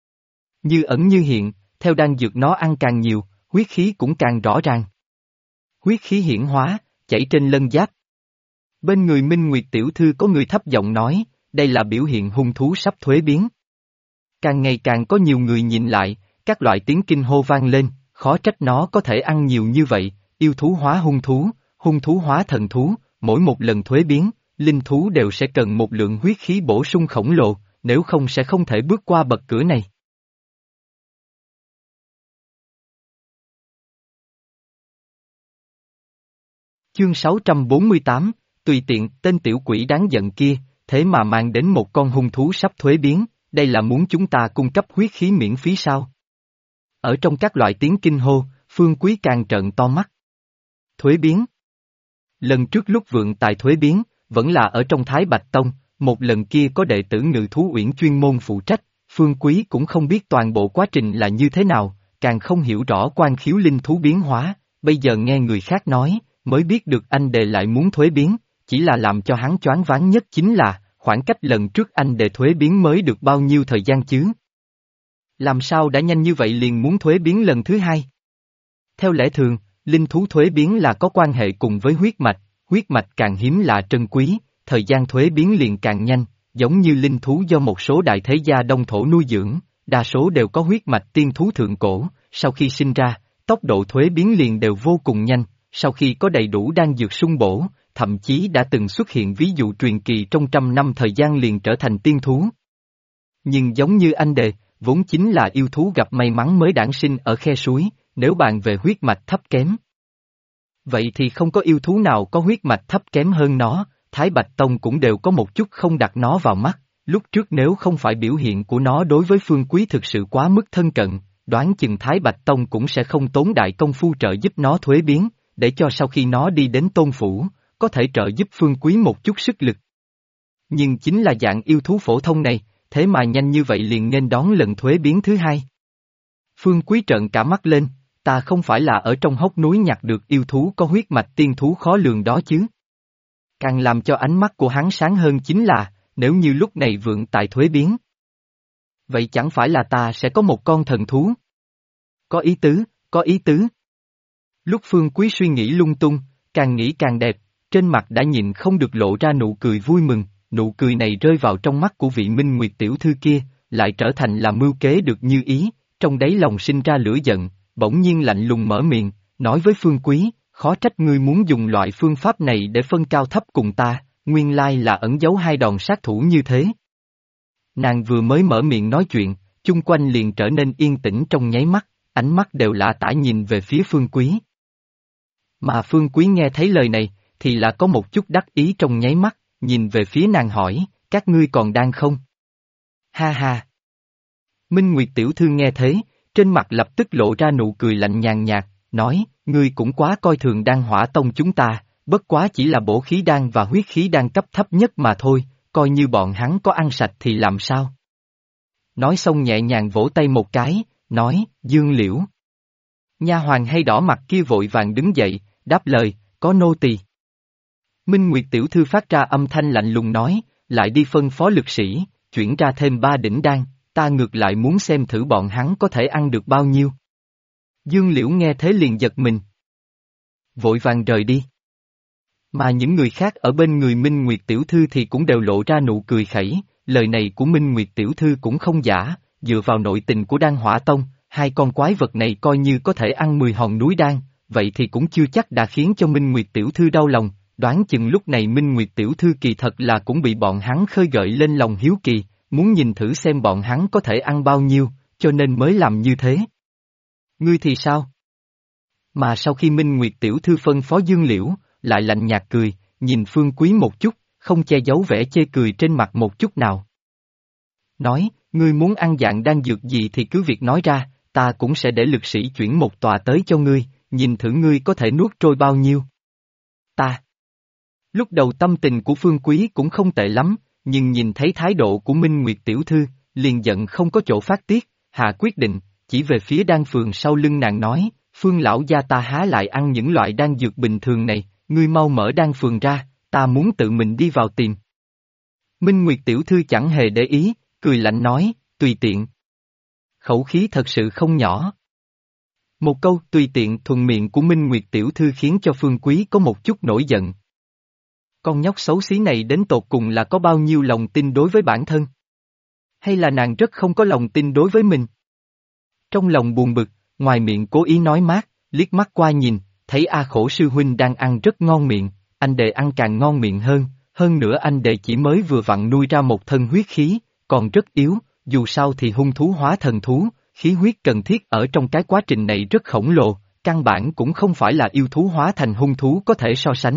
Như ẩn như hiện, theo đan dược nó ăn càng nhiều, huyết khí cũng càng rõ ràng. Huyết khí hiển hóa, chảy trên lân giáp. Bên người Minh Nguyệt tiểu thư có người thấp giọng nói, đây là biểu hiện hung thú sắp thuế biến. Càng ngày càng có nhiều người nhìn lại, các loại tiếng kinh hô vang lên, khó trách nó có thể ăn nhiều như vậy, yêu thú hóa hung thú hóa thần thú, mỗi một lần thuế biến, linh thú đều sẽ cần một lượng huyết khí bổ sung khổng lồ, nếu không sẽ không thể bước qua bậc cửa này. Chương 648, tùy tiện, tên tiểu quỷ đáng giận kia, thế mà mang đến một con hung thú sắp thuế biến, đây là muốn chúng ta cung cấp huyết khí miễn phí sao? Ở trong các loại tiếng kinh hô, Phương Quý càng trợn to mắt. Thuế biến. Lần trước lúc vượng tài thuế biến, vẫn là ở trong Thái Bạch Tông, một lần kia có đệ tử Ngự Thú Uyển chuyên môn phụ trách, Phương Quý cũng không biết toàn bộ quá trình là như thế nào, càng không hiểu rõ quan khiếu linh thú biến hóa, bây giờ nghe người khác nói, mới biết được anh đệ lại muốn thuế biến, chỉ là làm cho hắn choáng váng nhất chính là, khoảng cách lần trước anh đệ thuế biến mới được bao nhiêu thời gian chứ? Làm sao đã nhanh như vậy liền muốn thuế biến lần thứ hai? Theo lẽ thường, linh thú thuế biến là có quan hệ cùng với huyết mạch càng hiếm là trân quý, thời gian thuế biến liền càng nhanh, giống như linh thú do một số đại thế gia đông thổ nuôi dưỡng, đa số đều có huyết mạch tiên thú thượng cổ, sau khi sinh ra, tốc độ thuế biến liền đều vô cùng nhanh, sau khi có đầy đủ đan dược sung bổ, thậm chí đã từng xuất hiện ví dụ truyền kỳ trong 100 năm thời gian liền trở thành tiên thú. Nhưng giống như anh đệ, vốn chính là yêu thú gặp may mắn mới đản sinh ở khe suối, nếu bàn về huyết mạch thấp kém. Vậy thì không có yêu thú nào có huyết mạch thấp kém hơn nó, Thái Bạch Tông cũng đều có một chút không đặt nó vào mắt, lúc trước nếu không phải biểu hiện của nó đối với Phương Quý thực sự quá mức thân cận, đoán chừng Thái Bạch Tông cũng sẽ không tốn đại công phu trợ giúp nó thuế biến, để cho sau khi nó đi đến Tôn Phủ, có thể trợ giúp Phương Quý một chút sức lực. Nhưng chính là dạng yêu thú phổ thông này, thế mà nhanh như vậy liền nên đón lần thuế biến thứ hai. Phương Quý trợn cả mắt lên, ta không phải là ở trong hốc núi nhặt được yêu thú có huyết mạch tiên thú khó lường đó chứ. Càng làm cho ánh mắt của hắn sáng hơn chính là, nếu như lúc này vượng tài thuế biến. Vậy chẳng phải là ta sẽ có một con thần thú? Có ý tứ, có ý tứ. Lúc Phương Quý suy nghĩ lung tung, càng nghĩ càng đẹp, trên mặt đã nhìn không được lộ ra nụ cười vui mừng, nụ cười này rơi vào trong mắt của vị Minh Nguyệt tiểu thư kia, lại trở thành là mưu kế được như ý, trong đáy lòng sinh ra lửa giận, bỗng nhiên lạnh lùng mở miệng, nói với Phương Quý, khó trách ngươi muốn dùng loại phương pháp này để phân cao thấp cùng ta, nguyên lai là ẩn giấu hai đòn sát thủ như thế. Nàng vừa mới mở miệng nói chuyện, chung quanh liền trở nên yên tĩnh trong nháy mắt, ánh mắt đều lạ tả nhìn về phía Phương Quý. Mà Phương Quý nghe thấy lời này, thì là có một chút đắc ý trong nháy mắt, nhìn về phía nàng hỏi, các ngươi còn đang không? Ha ha! Minh Nguyệt tiểu thư nghe thế, trên mặt lập tức lộ ra nụ cười lạnh nhàn nhạt, nói, ngươi cũng quá coi thường đan hỏa tông chúng ta, bất quá chỉ là bổ khí đan và huyết khí đan cấp thấp nhất mà thôi, coi như bọn hắn có ăn sạch thì làm sao? Nói xong nhẹ nhàng vỗ tay một cái, nói, Dương Liễu. Nha hoàn hay đỏ mặt kia vội vàng đứng dậy, đáp lời, có nô tỳ. Minh Nguyệt tiểu thư phát ra âm thanh lạnh lùng nói, lại đi phân phó lực sĩ, chuyển ra thêm 3 đỉnh đan, ta ngược lại muốn xem thử bọn hắn có thể ăn được bao nhiêu. Dương Liễu nghe thế liền giật mình. Vội vàng rời đi. Mà những người khác ở bên người Minh Nguyệt tiểu thư thì cũng đều lộ ra nụ cười khẩy, lời này của Minh Nguyệt tiểu thư cũng không giả, dựa vào nội tình của Đan Hỏa Tông, hai con quái vật này coi như có thể ăn 10 hòn núi đan, vậy thì cũng chưa chắc đã khiến cho Minh Nguyệt tiểu thư đau lòng, đoán chừng lúc này Minh Nguyệt tiểu thư kỳ thật là cũng bị bọn hắn khơi gợi lên lòng hiếu kỳ, muốn nhìn thử xem bọn hắn có thể ăn bao nhiêu, cho nên mới làm như thế. Ngươi thì sao? Mà sau khi Minh Nguyệt tiểu thư phân phó Dương Liễu, lại lạnh nhạt cười, nhìn Phương Quý một chút, không che giấu vẻ chê cười trên mặt một chút nào. Nói, ngươi muốn ăn dạng đan dược gì thì cứ việc nói ra, ta cũng sẽ để lực sĩ chuyển một tòa tới cho ngươi, nhìn thử ngươi có thể nuốt trôi bao nhiêu. Ta. Lúc đầu tâm tình của Phương Quý cũng không tệ lắm, nhưng nhìn thấy thái độ của Minh Nguyệt tiểu thư, liền giận không có chỗ phát tiết, hạ quyết định, chỉ về phía đan phường sau lưng nàng nói, Phương lão gia ta há lại ăn những loại đan dược bình thường này, ngươi mau mở đan phường ra, ta muốn tự mình đi vào tìm. Minh Nguyệt tiểu thư chẳng hề để ý, cười lạnh nói, tùy tiện. Khẩu khí thật sự không nhỏ. Một câu tùy tiện thuần miệng của Minh Nguyệt tiểu thư khiến cho Phương Quý có một chút nổi giận. Con nhóc xấu xí này đến tột cùng là có bao nhiêu lòng tin đối với bản thân? Hay là nàng rất không có lòng tin đối với mình? Trong lòng buồn bực, ngoài miệng cố ý nói mát, liếc mắt qua nhìn, thấy A Khổ sư huynh đang ăn rất ngon miệng, anh đệ ăn càng ngon miệng hơn nữa anh đệ chỉ mới vừa vặn nuôi ra một thân huyết khí, còn rất yếu, dù sao thì hung thú hóa thần thú, khí huyết cần thiết ở trong cái quá trình này rất khổng lồ, căn bản cũng không phải là yêu thú hóa thành hung thú có thể so sánh,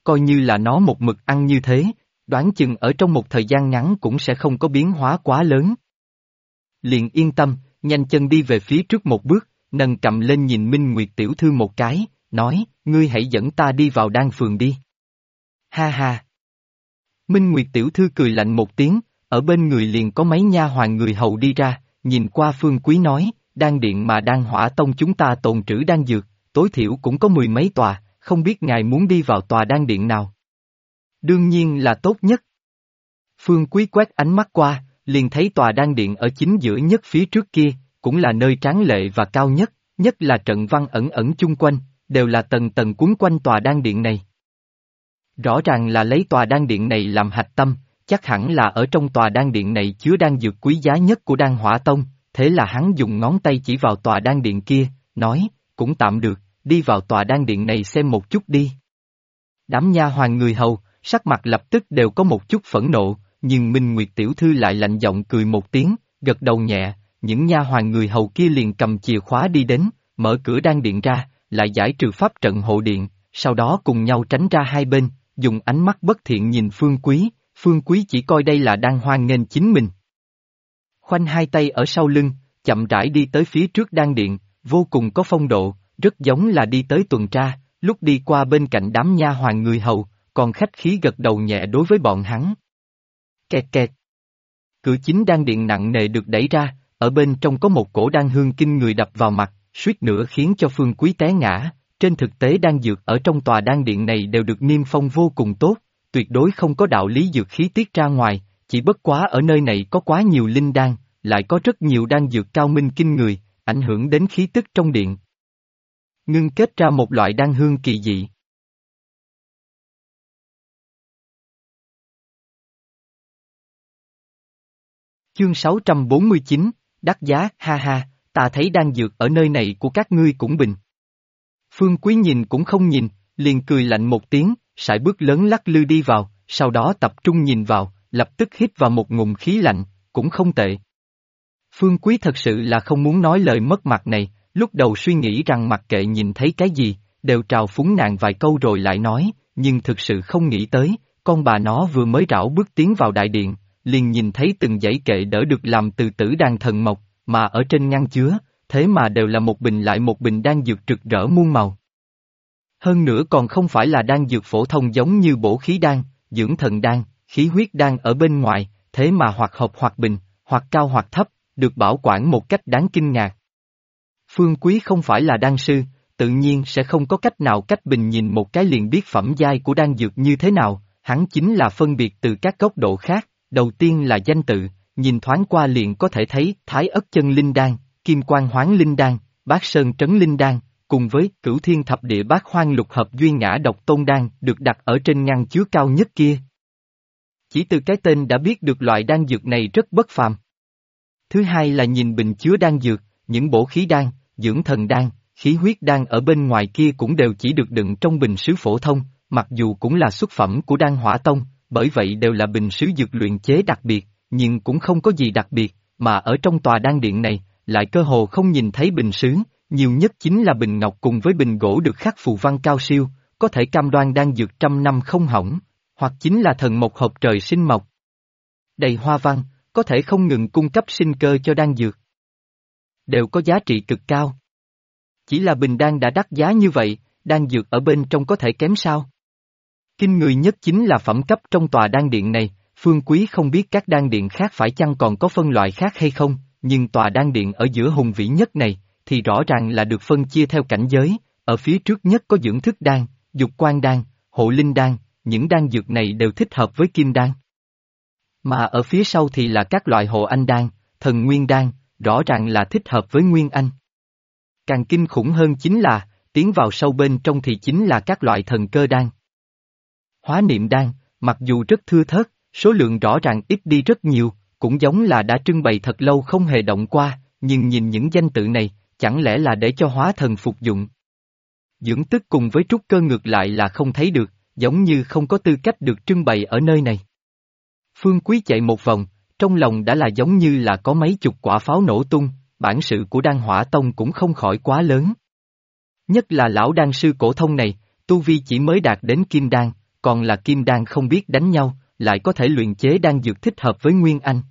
coi như là nó một mực ăn như thế, đoán chừng ở trong một thời gian ngắn cũng sẽ không có biến hóa quá lớn. Liền yên tâm, nhanh chân đi về phía trước một bước, nâng cầm lên nhìn Minh Nguyệt tiểu thư một cái, nói, ngươi hãy dẫn ta đi vào đan phường đi. Ha ha. Minh Nguyệt tiểu thư cười lạnh một tiếng, ở bên người liền có mấy nha hoàn người hầu đi ra, nhìn qua Phương Quý nói, đan điện mà Đan Hỏa Tông chúng ta tồn trữ đan dược, tối thiểu cũng có 10 mấy tòa, không biết ngài muốn đi vào tòa đan điện nào. Đương nhiên là tốt nhất. Phương Quý quét ánh mắt qua, liền thấy tòa đan điện ở chính giữa nhất phía trước kia, cũng là nơi tráng lệ và cao nhất, nhất là trận văn ẩn ẩn chung quanh, đều là tầng tầng quấn quanh tòa đan điện này. Rõ ràng là lấy tòa đan điện này làm hạch tâm, chắc hẳn là ở trong tòa đan điện này chứa đan dược quý giá nhất của Đan Hỏa Tông, thế là hắn dùng ngón tay chỉ vào tòa đan điện kia, nói, cũng tạm được, đi vào tòa đan điện này xem một chút đi. Đám nha hoàn người hầu, sắc mặt lập tức đều có một chút phẫn nộ, nhưng Minh Nguyệt tiểu thư lại lạnh giọng cười một tiếng, gật đầu nhẹ, những nha hoàn người hầu kia liền cầm chìa khóa đi đến, mở cửa đan điện ra, lại giải trừ pháp trận hộ điện, sau đó cùng nhau tránh ra hai bên, dùng ánh mắt bất thiện nhìn Phương Quý chỉ coi đây là đang hoan nghênh chính mình. Khoanh hai tay ở sau lưng, chậm rãi đi tới phía trước đan điện, vô cùng có phong độ, rất giống là đi tới tuần tra, lúc đi qua bên cạnh đám nha hoàn người hầu, còn khách khí gật đầu nhẹ đối với bọn hắn. Kẹt kẹt. Cửa chính đan điện nặng nề được đẩy ra, ở bên trong có một cổ đan hương kinh người đập vào mặt, suýt nữa khiến cho Phương Quý té ngã. Trên thực tế đan dược ở trong tòa đan điện này đều được niêm phong vô cùng tốt, tuyệt đối không có đạo lý dược khí tiết ra ngoài, chỉ bất quá ở nơi này có quá nhiều linh đan, lại có rất nhiều đan dược cao minh kinh người, ảnh hưởng đến khí tức trong điện. Ngưng kết ra một loại đan hương kỳ dị. Chương 649, đắt giá, ha ha, ta thấy đan dược ở nơi này của các ngươi cũng bình. Phương Quý nhìn cũng không nhìn, liền cười lạnh một tiếng, sải bước lớn lắc lư đi vào, sau đó tập trung nhìn vào, lập tức hít vào một ngụm khí lạnh, cũng không tệ. Phương Quý thật sự là không muốn nói lời mất mặt này, lúc đầu suy nghĩ rằng mặc kệ nhìn thấy cái gì, đều trào phúng nàng vài câu rồi lại nói, nhưng thực sự không nghĩ tới, con bà nó vừa mới rảo bước tiến vào đại điện, liền nhìn thấy từng dãy kệ đỡ được làm từ tử đan thần mộc, mà ở trên ngăn chứa, thế mà đều là một bình lại một bình đan dược rực rỡ muôn màu. Hơn nữa còn không phải là đan dược phổ thông giống như bổ khí đan, dưỡng thần đan, khí huyết đan ở bên ngoài, thế mà hoặc hộp hoặc bình, hoặc cao hoặc thấp, được bảo quản một cách đáng kinh ngạc. Phương Quý không phải là đan sư, tự nhiên sẽ không có cách nào cách bình nhìn một cái liền biết phẩm giai của đan dược như thế nào, hắn chính là phân biệt từ các góc độ khác, đầu tiên là danh tự, nhìn thoáng qua liền có thể thấy Thái Ất Chân Linh Đan, Kim Quan Hoán Linh Đan, Bát Sơn Trấn Linh Đan, cùng với Cửu Thiên Thập Địa Bát Hoang Lục Hợp Duy Ngã Độc Tôn Đan được đặt ở trên ngăn chứa cao nhất kia. Chỉ từ cái tên đã biết được loại đan dược này rất bất phàm. Thứ hai là nhìn bình chứa đan dược, những bổ khí đan, dưỡng thần đan, khí huyết đan ở bên ngoài kia cũng đều chỉ được đựng trong bình sứ phổ thông, mặc dù cũng là xuất phẩm của Đan Hỏa Tông, bởi vậy đều là bình sứ dược luyện chế đặc biệt, nhưng cũng không có gì đặc biệt, mà ở trong tòa đan điện này, lại cơ hồ không nhìn thấy bình sứ, nhiều nhất chính là bình ngọc cùng với bình gỗ được khắc phù văn cao siêu, có thể cam đoan đan dược trăm năm không hỏng, hoặc chính là thần mộc hộp trời sinh mộc. Đầy hoa văn, có thể không ngừng cung cấp sinh cơ cho đan dược. Đều có giá trị cực cao. Chỉ là bình đan đã đắt giá như vậy, đan dược ở bên trong có thể kém sao? Kinh người nhất chính là phẩm cấp trong tòa đan điện này, Phương Quý không biết các đan điện khác phải chăng còn có phân loại khác hay không, nhưng tòa đan điện ở giữa hùng vĩ nhất này, thì rõ ràng là được phân chia theo cảnh giới, ở phía trước nhất có dưỡng thức đan, dục quan đan, hộ linh đan, những đan dược này đều thích hợp với kim đan. Mà ở phía sau thì là các loại hộ anh đan, thần nguyên đan, rõ ràng là thích hợp với nguyên anh. Càng kinh khủng hơn chính là, tiến vào sâu bên trong thì chính là các loại thần cơ đan. Hóa niệm đan, mặc dù rất thưa thớt, số lượng rõ ràng ít đi rất nhiều, cũng giống là đã trưng bày thật lâu không hề động qua, nhưng nhìn những danh tự này, chẳng lẽ là để cho hóa thần phục dụng. Dưỡng tức cùng với trúc cơ ngược lại là không thấy được, giống như không có tư cách được trưng bày ở nơi này. Phương Quý chạy một vòng, trong lòng đã là giống như là có mấy chục quả pháo nổ tung, bản sự của Đan Hỏa Tông cũng không khỏi quá lớn. Nhất là lão đan sư cổ thông này, tu vi chỉ mới đạt đến kim đan, còn là kim đan không biết đánh nhau, lại có thể luyện chế đan dược thích hợp với Nguyên Anh.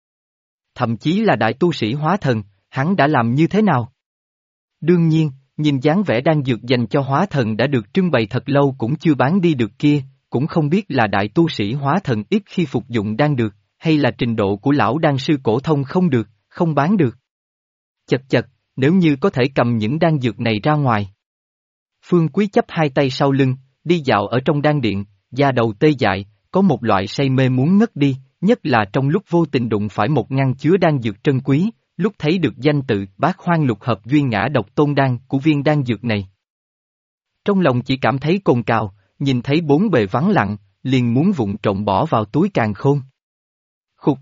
Thậm chí là đại tu sĩ hóa thần, hắn đã làm như thế nào? Đương nhiên, nhìn dáng vẻ đan dược dành cho hóa thần đã được trưng bày thật lâu cũng chưa bán đi được kia, cũng không biết là đại tu sĩ hóa thần ít khi phục dụng đan được, hay là trình độ của lão đan sư cổ thông không được, không bán được. Chật chật, nếu như có thể cầm những đan dược này ra ngoài. Phương Quý chắp hai tay sau lưng, đi dạo ở trong đan điện, da đầu tê dại, có một loại say mê muốn ngất đi, nhất là trong lúc vô tình đụng phải một ngăn chứa đan dược trân quý, lúc thấy được danh tự Bát Hoang Lục Hợp Duyên Ngã Độc Tôn Đan của viên đan dược này. Trong lòng chỉ cảm thấy cồn cào, nhìn thấy bốn bề vắng lặng, liền muốn vụng trộm bỏ vào túi càn khôn. Khục.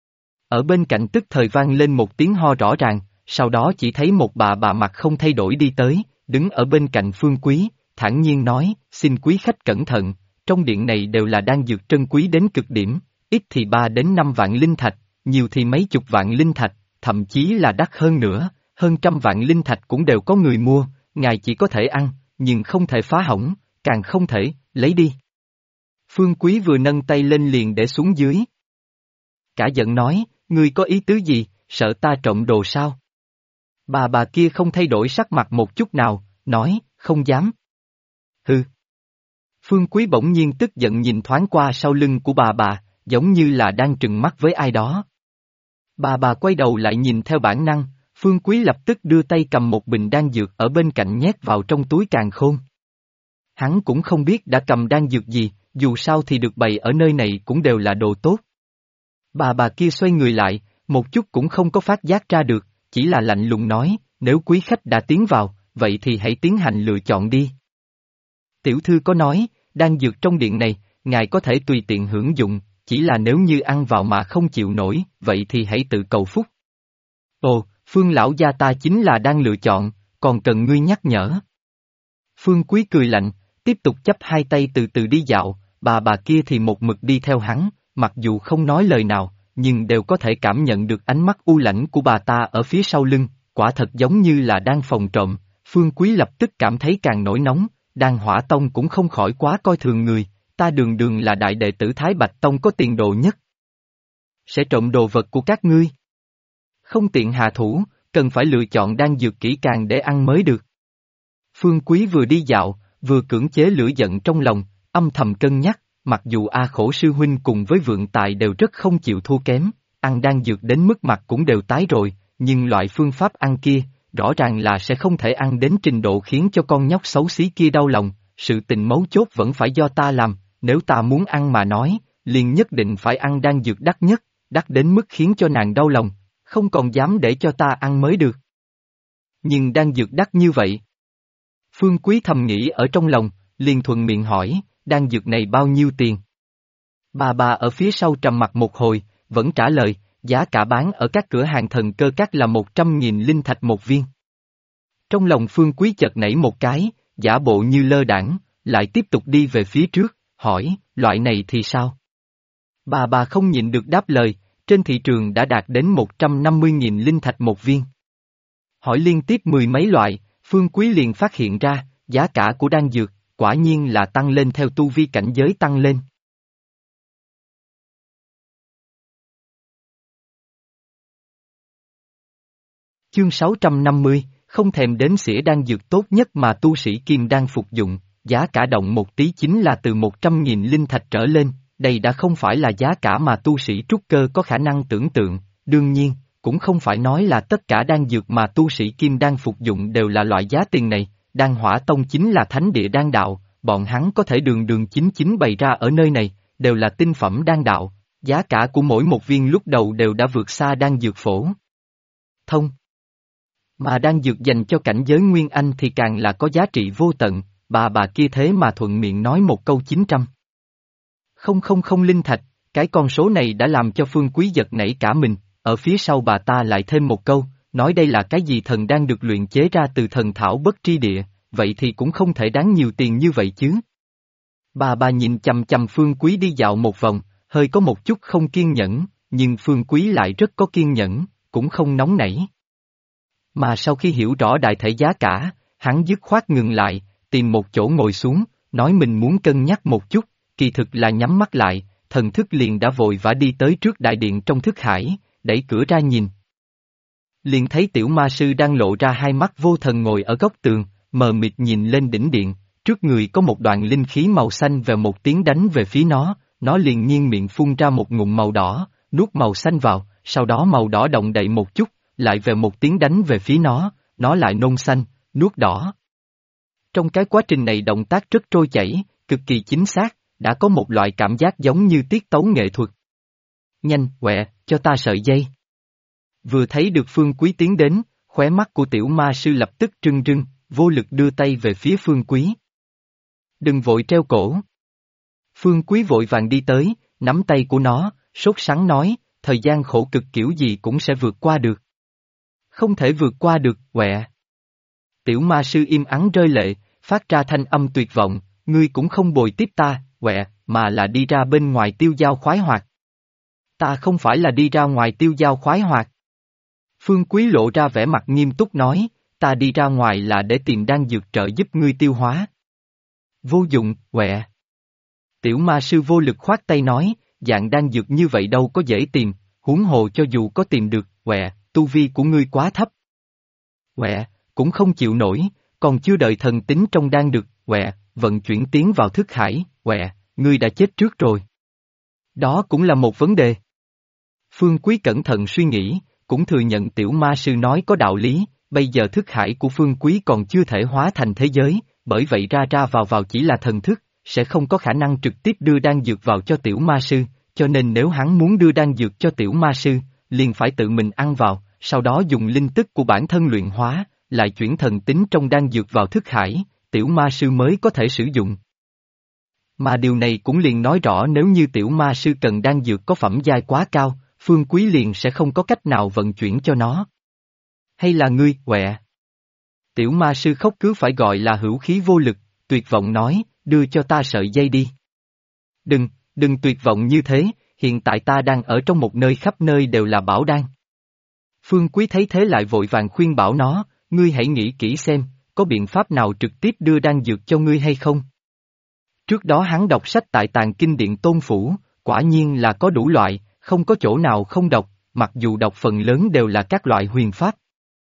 Ở bên cạnh tức thời vang lên một tiếng ho rõ ràng, sau đó chỉ thấy một bà mặt không thay đổi đi tới, đứng ở bên cạnh Phương Quý, thản nhiên nói, xin quý khách cẩn thận, trong điện này đều là đan dược trân quý đến cực điểm, ít thì 3 đến 5 vạn linh thạch, nhiều thì mấy chục vạn linh thạch, thậm chí là đắt hơn nữa, hơn trăm vạn linh thạch cũng đều có người mua, ngài chỉ có thể ăn, nhưng không thể phá hỏng, càng không thể, lấy đi. Phương Quý vừa nâng tay lên liền để xuống dưới. Cả giận nói, ngươi có ý tứ gì, sợ ta trộm đồ sao? Bà kia không thay đổi sắc mặt một chút nào, nói, không dám. Hừ. Phương Quý bỗng nhiên tức giận nhìn thoáng qua sau lưng của bà, giống như là đang trừng mắt với ai đó. Bà quay đầu lại nhìn theo bản năng, Phương Quý lập tức đưa tay cầm một bình đan dược ở bên cạnh nhét vào trong túi càn khôn. Hắn cũng không biết đã cầm đan dược gì, dù sao thì được bày ở nơi này cũng đều là đồ tốt. Bà kia xoay người lại, một chút cũng không có phát giác ra được, chỉ là lạnh lùng nói, nếu quý khách đã tiến vào, vậy thì hãy tiến hành lựa chọn đi. Tiểu thư có nói, đan dược trong điện này, ngài có thể tùy tiện hưởng dụng, chỉ là nếu như ăn vào mà không chịu nổi, vậy thì hãy tự cầu phúc. Ồ, Phương lão gia ta chính là đang lựa chọn, còn cần ngươi nhắc nhở. Phương Quý cười lạnh, tiếp tục chắp hai tay từ từ đi dạo, bà kia thì một mực đi theo hắn, mặc dù không nói lời nào, nhưng đều có thể cảm nhận được ánh mắt u lãnh của bà ta ở phía sau lưng, quả thật giống như là đang phòng trộm. Phương Quý lập tức cảm thấy càng nổi nóng, Đan Hỏa Tông cũng không khỏi quá coi thường người, ta đường đường là đại đệ tử Thái Bạch Tông có tiền đồ nhất. Sẽ trộm đồ vật của các ngươi. Không tiện hạ thủ, cần phải lựa chọn đan dược kỹ càng để ăn mới được. Phương Quý vừa đi dạo, vừa cưỡng chế lửa giận trong lòng, âm thầm cân nhắc, mặc dù A Khổ sư huynh cùng với Vượng Tài đều rất không chịu thua kém, ăn đan dược đến mức mặt cũng đều tái rồi, nhưng loại phương pháp ăn kia, rõ ràng là sẽ không thể ăn đến trình độ khiến cho con nhóc xấu xí kia đau lòng, sự tình mấu chốt vẫn phải do ta làm, nếu ta muốn ăn mà nói, liền nhất định phải ăn đan dược đắt nhất, đắt đến mức khiến cho nàng đau lòng, không còn dám để cho ta ăn mới được. Nhưng đan dược đắt như vậy. Phương Quý thầm nghĩ ở trong lòng, liền thuận miệng hỏi, đan dược này bao nhiêu tiền? Bà ở phía sau trầm mặt một hồi, vẫn trả lời, giá cả bán ở các cửa hàng thần cơ các là 100.000 linh thạch một viên. Trong lòng Phương Quý chợt nảy một cái, giả bộ như lơ đãng, lại tiếp tục đi về phía trước, hỏi, loại này thì sao? Bà không nhịn được đáp lời, trên thị trường đã đạt đến 150.000 linh thạch một viên. Hỏi liên tiếp mười mấy loại, Phương Quý liền phát hiện ra, giá cả của đan dược, quả nhiên là tăng lên theo tu vi cảnh giới tăng lên. Chương 650, không thèm đến xỉa đan dược tốt nhất mà tu sĩ kim đan phục dụng, giá cả động một tí chính là từ 100.000 linh thạch trở lên, đây đã không phải là giá cả mà tu sĩ trúc cơ có khả năng tưởng tượng, đương nhiên, cũng không phải nói là tất cả đan dược mà tu sĩ kim đan phục dụng đều là loại giá tiền này, Đan Hỏa Tông chính là thánh địa đan đạo, bọn hắn có thể đường đường chính chính bày ra ở nơi này, đều là tinh phẩm đan đạo, giá cả của mỗi một viên lúc đầu đều đã vượt xa đan dược phổ thông. Mà đan dược dành cho cảnh giới Nguyên Anh thì càng là có giá trị vô tận, bà kia thế mà thuận miệng nói một câu 900. Không linh thạch, cái con số này đã làm cho Phương Quý giật nảy cả mình, ở phía sau bà ta lại thêm một câu, nói đây là cái gì thần đang được luyện chế ra từ thần thảo bất tri địa, vậy thì cũng không thể đáng nhiều tiền như vậy chứ. Bà nhìn chằm chằm Phương Quý đi dạo một vòng, hơi có một chút không kiên nhẫn, nhưng Phương Quý lại rất có kiên nhẫn, cũng không nóng nảy. Mà sau khi hiểu rõ đại thể giá cả, hắn dứt khoát ngừng lại, tìm một chỗ ngồi xuống, nói mình muốn cân nhắc một chút, kỳ thực là nhắm mắt lại, thần thức liền đã vội vã đi tới trước đại điện trong thức hải, đẩy cửa ra nhìn. Liền thấy tiểu ma sư đang lộ ra hai mắt vô thần ngồi ở góc tường, mờ mịt nhìn lên đỉnh điện, trước người có một đoạn linh khí màu xanh về một tiếng đánh về phía nó liền nghiêng miệng phun ra một ngụm màu đỏ, nuốt màu xanh vào, sau đó màu đỏ động đậy một chút, lại về một tiếng đánh về phía nó lại nôn xanh, nuốt đỏ. Trong cái quá trình này động tác rất trôi chảy, cực kỳ chính xác, đã có một loại cảm giác giống như tiết tấu nghệ thuật. Nhanh, quẹ, cho ta sợi dây. Vừa thấy được Phương Quý tiến đến, khóe mắt của tiểu ma sư lập tức trưng trưng, vô lực đưa tay về phía Phương Quý. Đừng vội treo cổ. Phương Quý vội vàng đi tới, nắm tay của nó, sốt sắng nói, thời gian khổ cực kiểu gì cũng sẽ vượt qua được. Không thể vượt qua được, quẹ. Tiểu ma sư im ắng rơi lệ, phát ra thanh âm tuyệt vọng, ngươi cũng không bồi tiếp ta, quẹ, mà là đi ra bên ngoài tiêu dao khoái hoạt. Ta không phải là đi ra ngoài tiêu dao khoái hoạt. Phương Quý lộ ra vẻ mặt nghiêm túc nói, ta đi ra ngoài là để tìm đan dược trợ giúp ngươi tiêu hóa. Vô dụng, quẹ. Tiểu ma sư vô lực khoát tay nói, dạng đan dược như vậy đâu có dễ tìm, huống hồ cho dù có tìm được, quẹ, tu vi của ngươi quá thấp. Quẹ, cũng không chịu nổi, còn chưa đợi thần tính trong đan được, quẹ, vận chuyển tiến vào thức hải, quẹ, ngươi đã chết trước rồi. Đó cũng là một vấn đề. Phương Quý cẩn thận suy nghĩ, cũng thừa nhận tiểu ma sư nói có đạo lý, bây giờ thức hải của Phương Quý còn chưa thể hóa thành thế giới, bởi vậy ra ra vào chỉ là thần thức, sẽ không có khả năng trực tiếp đưa đan dược vào cho tiểu ma sư, cho nên nếu hắn muốn đưa đan dược cho tiểu ma sư, liền phải tự mình ăn vào, sau đó dùng linh tức của bản thân luyện hóa, lại chuyển thần tính trong đan dược vào thức hải, tiểu ma sư mới có thể sử dụng. Mà điều này cũng liền nói rõ nếu như tiểu ma sư cần đan dược có phẩm giai quá cao, Phương Quý liền sẽ không có cách nào vận chuyển cho nó. Hay là ngươi, quẹ? Tiểu ma sư khóc cứ phải gọi là hữu khí vô lực, tuyệt vọng nói, đưa cho ta sợi dây đi. Đừng tuyệt vọng như thế, hiện tại ta đang ở trong một nơi khắp nơi đều là bảo đan. Phương Quý thấy thế lại vội vàng khuyên bảo nó, ngươi hãy nghĩ kỹ xem, có biện pháp nào trực tiếp đưa đan dược cho ngươi hay không? Trước đó hắn đọc sách tại Tàng Kinh Điện Tôn Phủ, quả nhiên là có đủ loại, không có chỗ nào không đọc, mặc dù đọc phần lớn đều là các loại huyền pháp.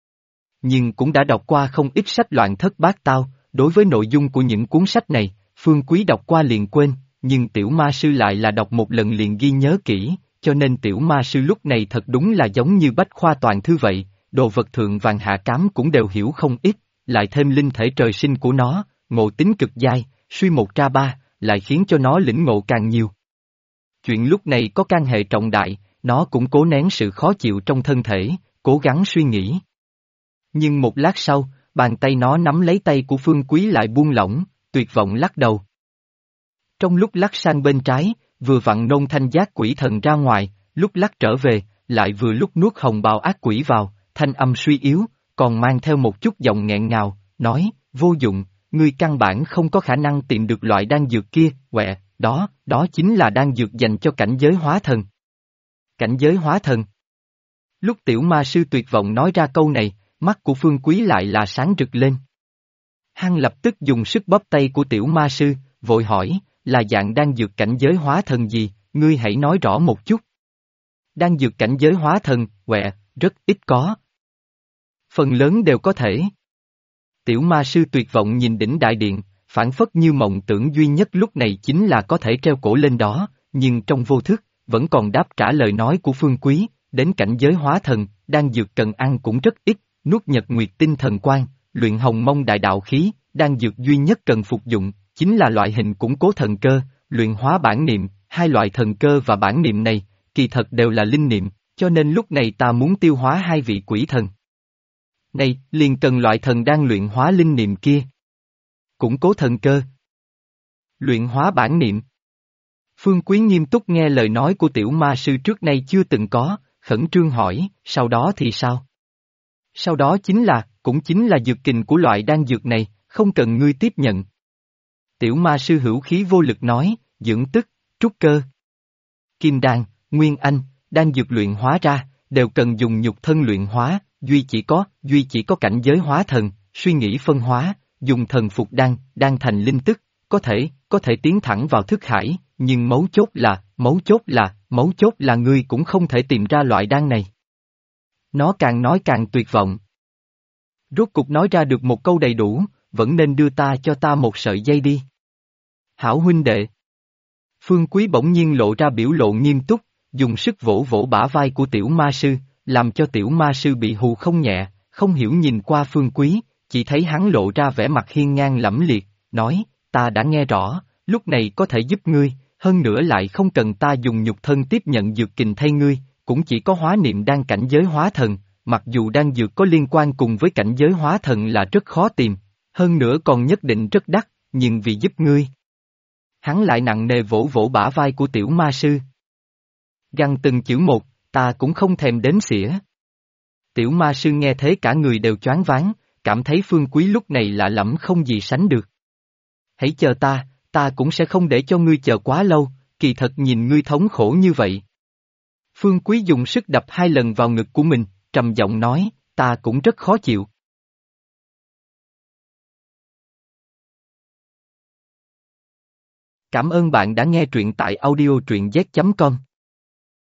Nhưng cũng đã đọc qua không ít sách loạn thất bát tao, đối với nội dung của những cuốn sách này, Phương Quý đọc qua liền quên, nhưng tiểu ma sư lại là đọc một lần liền ghi nhớ kỹ, cho nên tiểu ma sư lúc này thật đúng là giống như bách khoa toàn thư vậy, đồ vật thượng vàng hạ cám cũng đều hiểu không ít, lại thêm linh thể trời sinh của nó, ngộ tính cực dai, suy một ra ba, lại khiến cho nó lĩnh ngộ càng nhiều. Chuyện lúc này có can hệ trọng đại, nó cũng cố nén sự khó chịu trong thân thể, cố gắng suy nghĩ. Nhưng một lát sau, bàn tay nó nắm lấy tay của Phương Quý lại buông lỏng, tuyệt vọng lắc đầu. Trong lúc lắc sang bên trái, vừa vặn nôn thanh giác quỷ thần ra ngoài, lúc lắc trở về, lại vừa lúc nuốt hồng bào ác quỷ vào, thanh âm suy yếu, còn mang theo một chút giọng nghẹn ngào, nói, vô dụng, ngươi căn bản không có khả năng tìm được loại đan dược kia, quẹ, đó chính là đan dược dành cho cảnh giới hóa thần. Cảnh giới hóa thần. Lúc tiểu ma sư tuyệt vọng nói ra câu này, mắt của Phương Quý lại là sáng rực lên. Hắn lập tức dùng sức bóp tay của tiểu ma sư, vội hỏi, là dạng đan dược cảnh giới hóa thần gì, ngươi hãy nói rõ một chút. Đan dược cảnh giới hóa thần, quẹ, rất ít có. Phần lớn đều có thể. Tiểu ma sư tuyệt vọng nhìn đỉnh đại điện, phản phất như mộng tưởng duy nhất lúc này chính là có thể treo cổ lên đó, nhưng trong vô thức, vẫn còn đáp trả lời nói của Phương Quý, đến cảnh giới hóa thần, đan dược cần ăn cũng rất ít, nuốt nhật nguyệt tinh thần quang, luyện hồng mông đại đạo khí, đan dược duy nhất cần phục dụng, chính là loại hình củng cố thần cơ, luyện hóa bản niệm, hai loại thần cơ và bản niệm này, kỳ thật đều là linh niệm, cho nên lúc này ta muốn tiêu hóa hai vị quỷ thần. Này, liền cần loại thần đang luyện hóa linh niệm kia. Củng cố thần cơ. Luyện hóa bản niệm. Phương Quý nghiêm túc nghe lời nói của tiểu ma sư trước nay chưa từng có, khẩn trương hỏi, sau đó thì sao? Sau đó cũng chính là dược kình của loại đan dược này, không cần ngươi tiếp nhận. Tiểu ma sư hữu khí vô lực nói, dưỡng tức, trúc cơ. Kim đan, nguyên anh, đan dược luyện hóa ra, đều cần dùng nhục thân luyện hóa, duy chỉ có cảnh giới hóa thần, suy nghĩ phân hóa, dùng thần phục đan thành linh tức, có thể tiến thẳng vào thức hải, nhưng mấu chốt là ngươi cũng không thể tìm ra loại đan này. Nó càng nói càng tuyệt vọng. Rốt cục nói ra được một câu đầy đủ, vẫn nên đưa cho ta một sợi dây đi. Hảo huynh đệ. Phương Quý bỗng nhiên lộ ra biểu lộ nghiêm túc, dùng sức vỗ vỗ bả vai của tiểu ma sư, làm cho tiểu ma sư bị hù không nhẹ, không hiểu nhìn qua Phương Quý, chỉ thấy hắn lộ ra vẻ mặt hiên ngang lẫm liệt, nói, ta đã nghe rõ, lúc này có thể giúp ngươi, hơn nữa lại không cần ta dùng nhục thân tiếp nhận dược kình thay ngươi, cũng chỉ có hóa niệm đan cảnh giới hóa thần, mặc dù đan dược có liên quan cùng với cảnh giới hóa thần là rất khó tìm, hơn nữa còn nhất định rất đắt, nhưng vì giúp ngươi. Hắn lại nặng nề vỗ vỗ bả vai của tiểu ma sư. Gằn từng chữ một, ta cũng không thèm đếm xỉa. Tiểu ma sư nghe thế cả người đều choáng váng, cảm thấy Phương Quý lúc này lạ lẫm không gì sánh được. Hãy chờ ta cũng sẽ không để cho ngươi chờ quá lâu, kỳ thật nhìn ngươi thống khổ như vậy. Phương Quý dùng sức đập 2 lần vào ngực của mình, trầm giọng nói, ta cũng rất khó chịu. Cảm ơn bạn đã nghe truyện tại audio truyện z.com.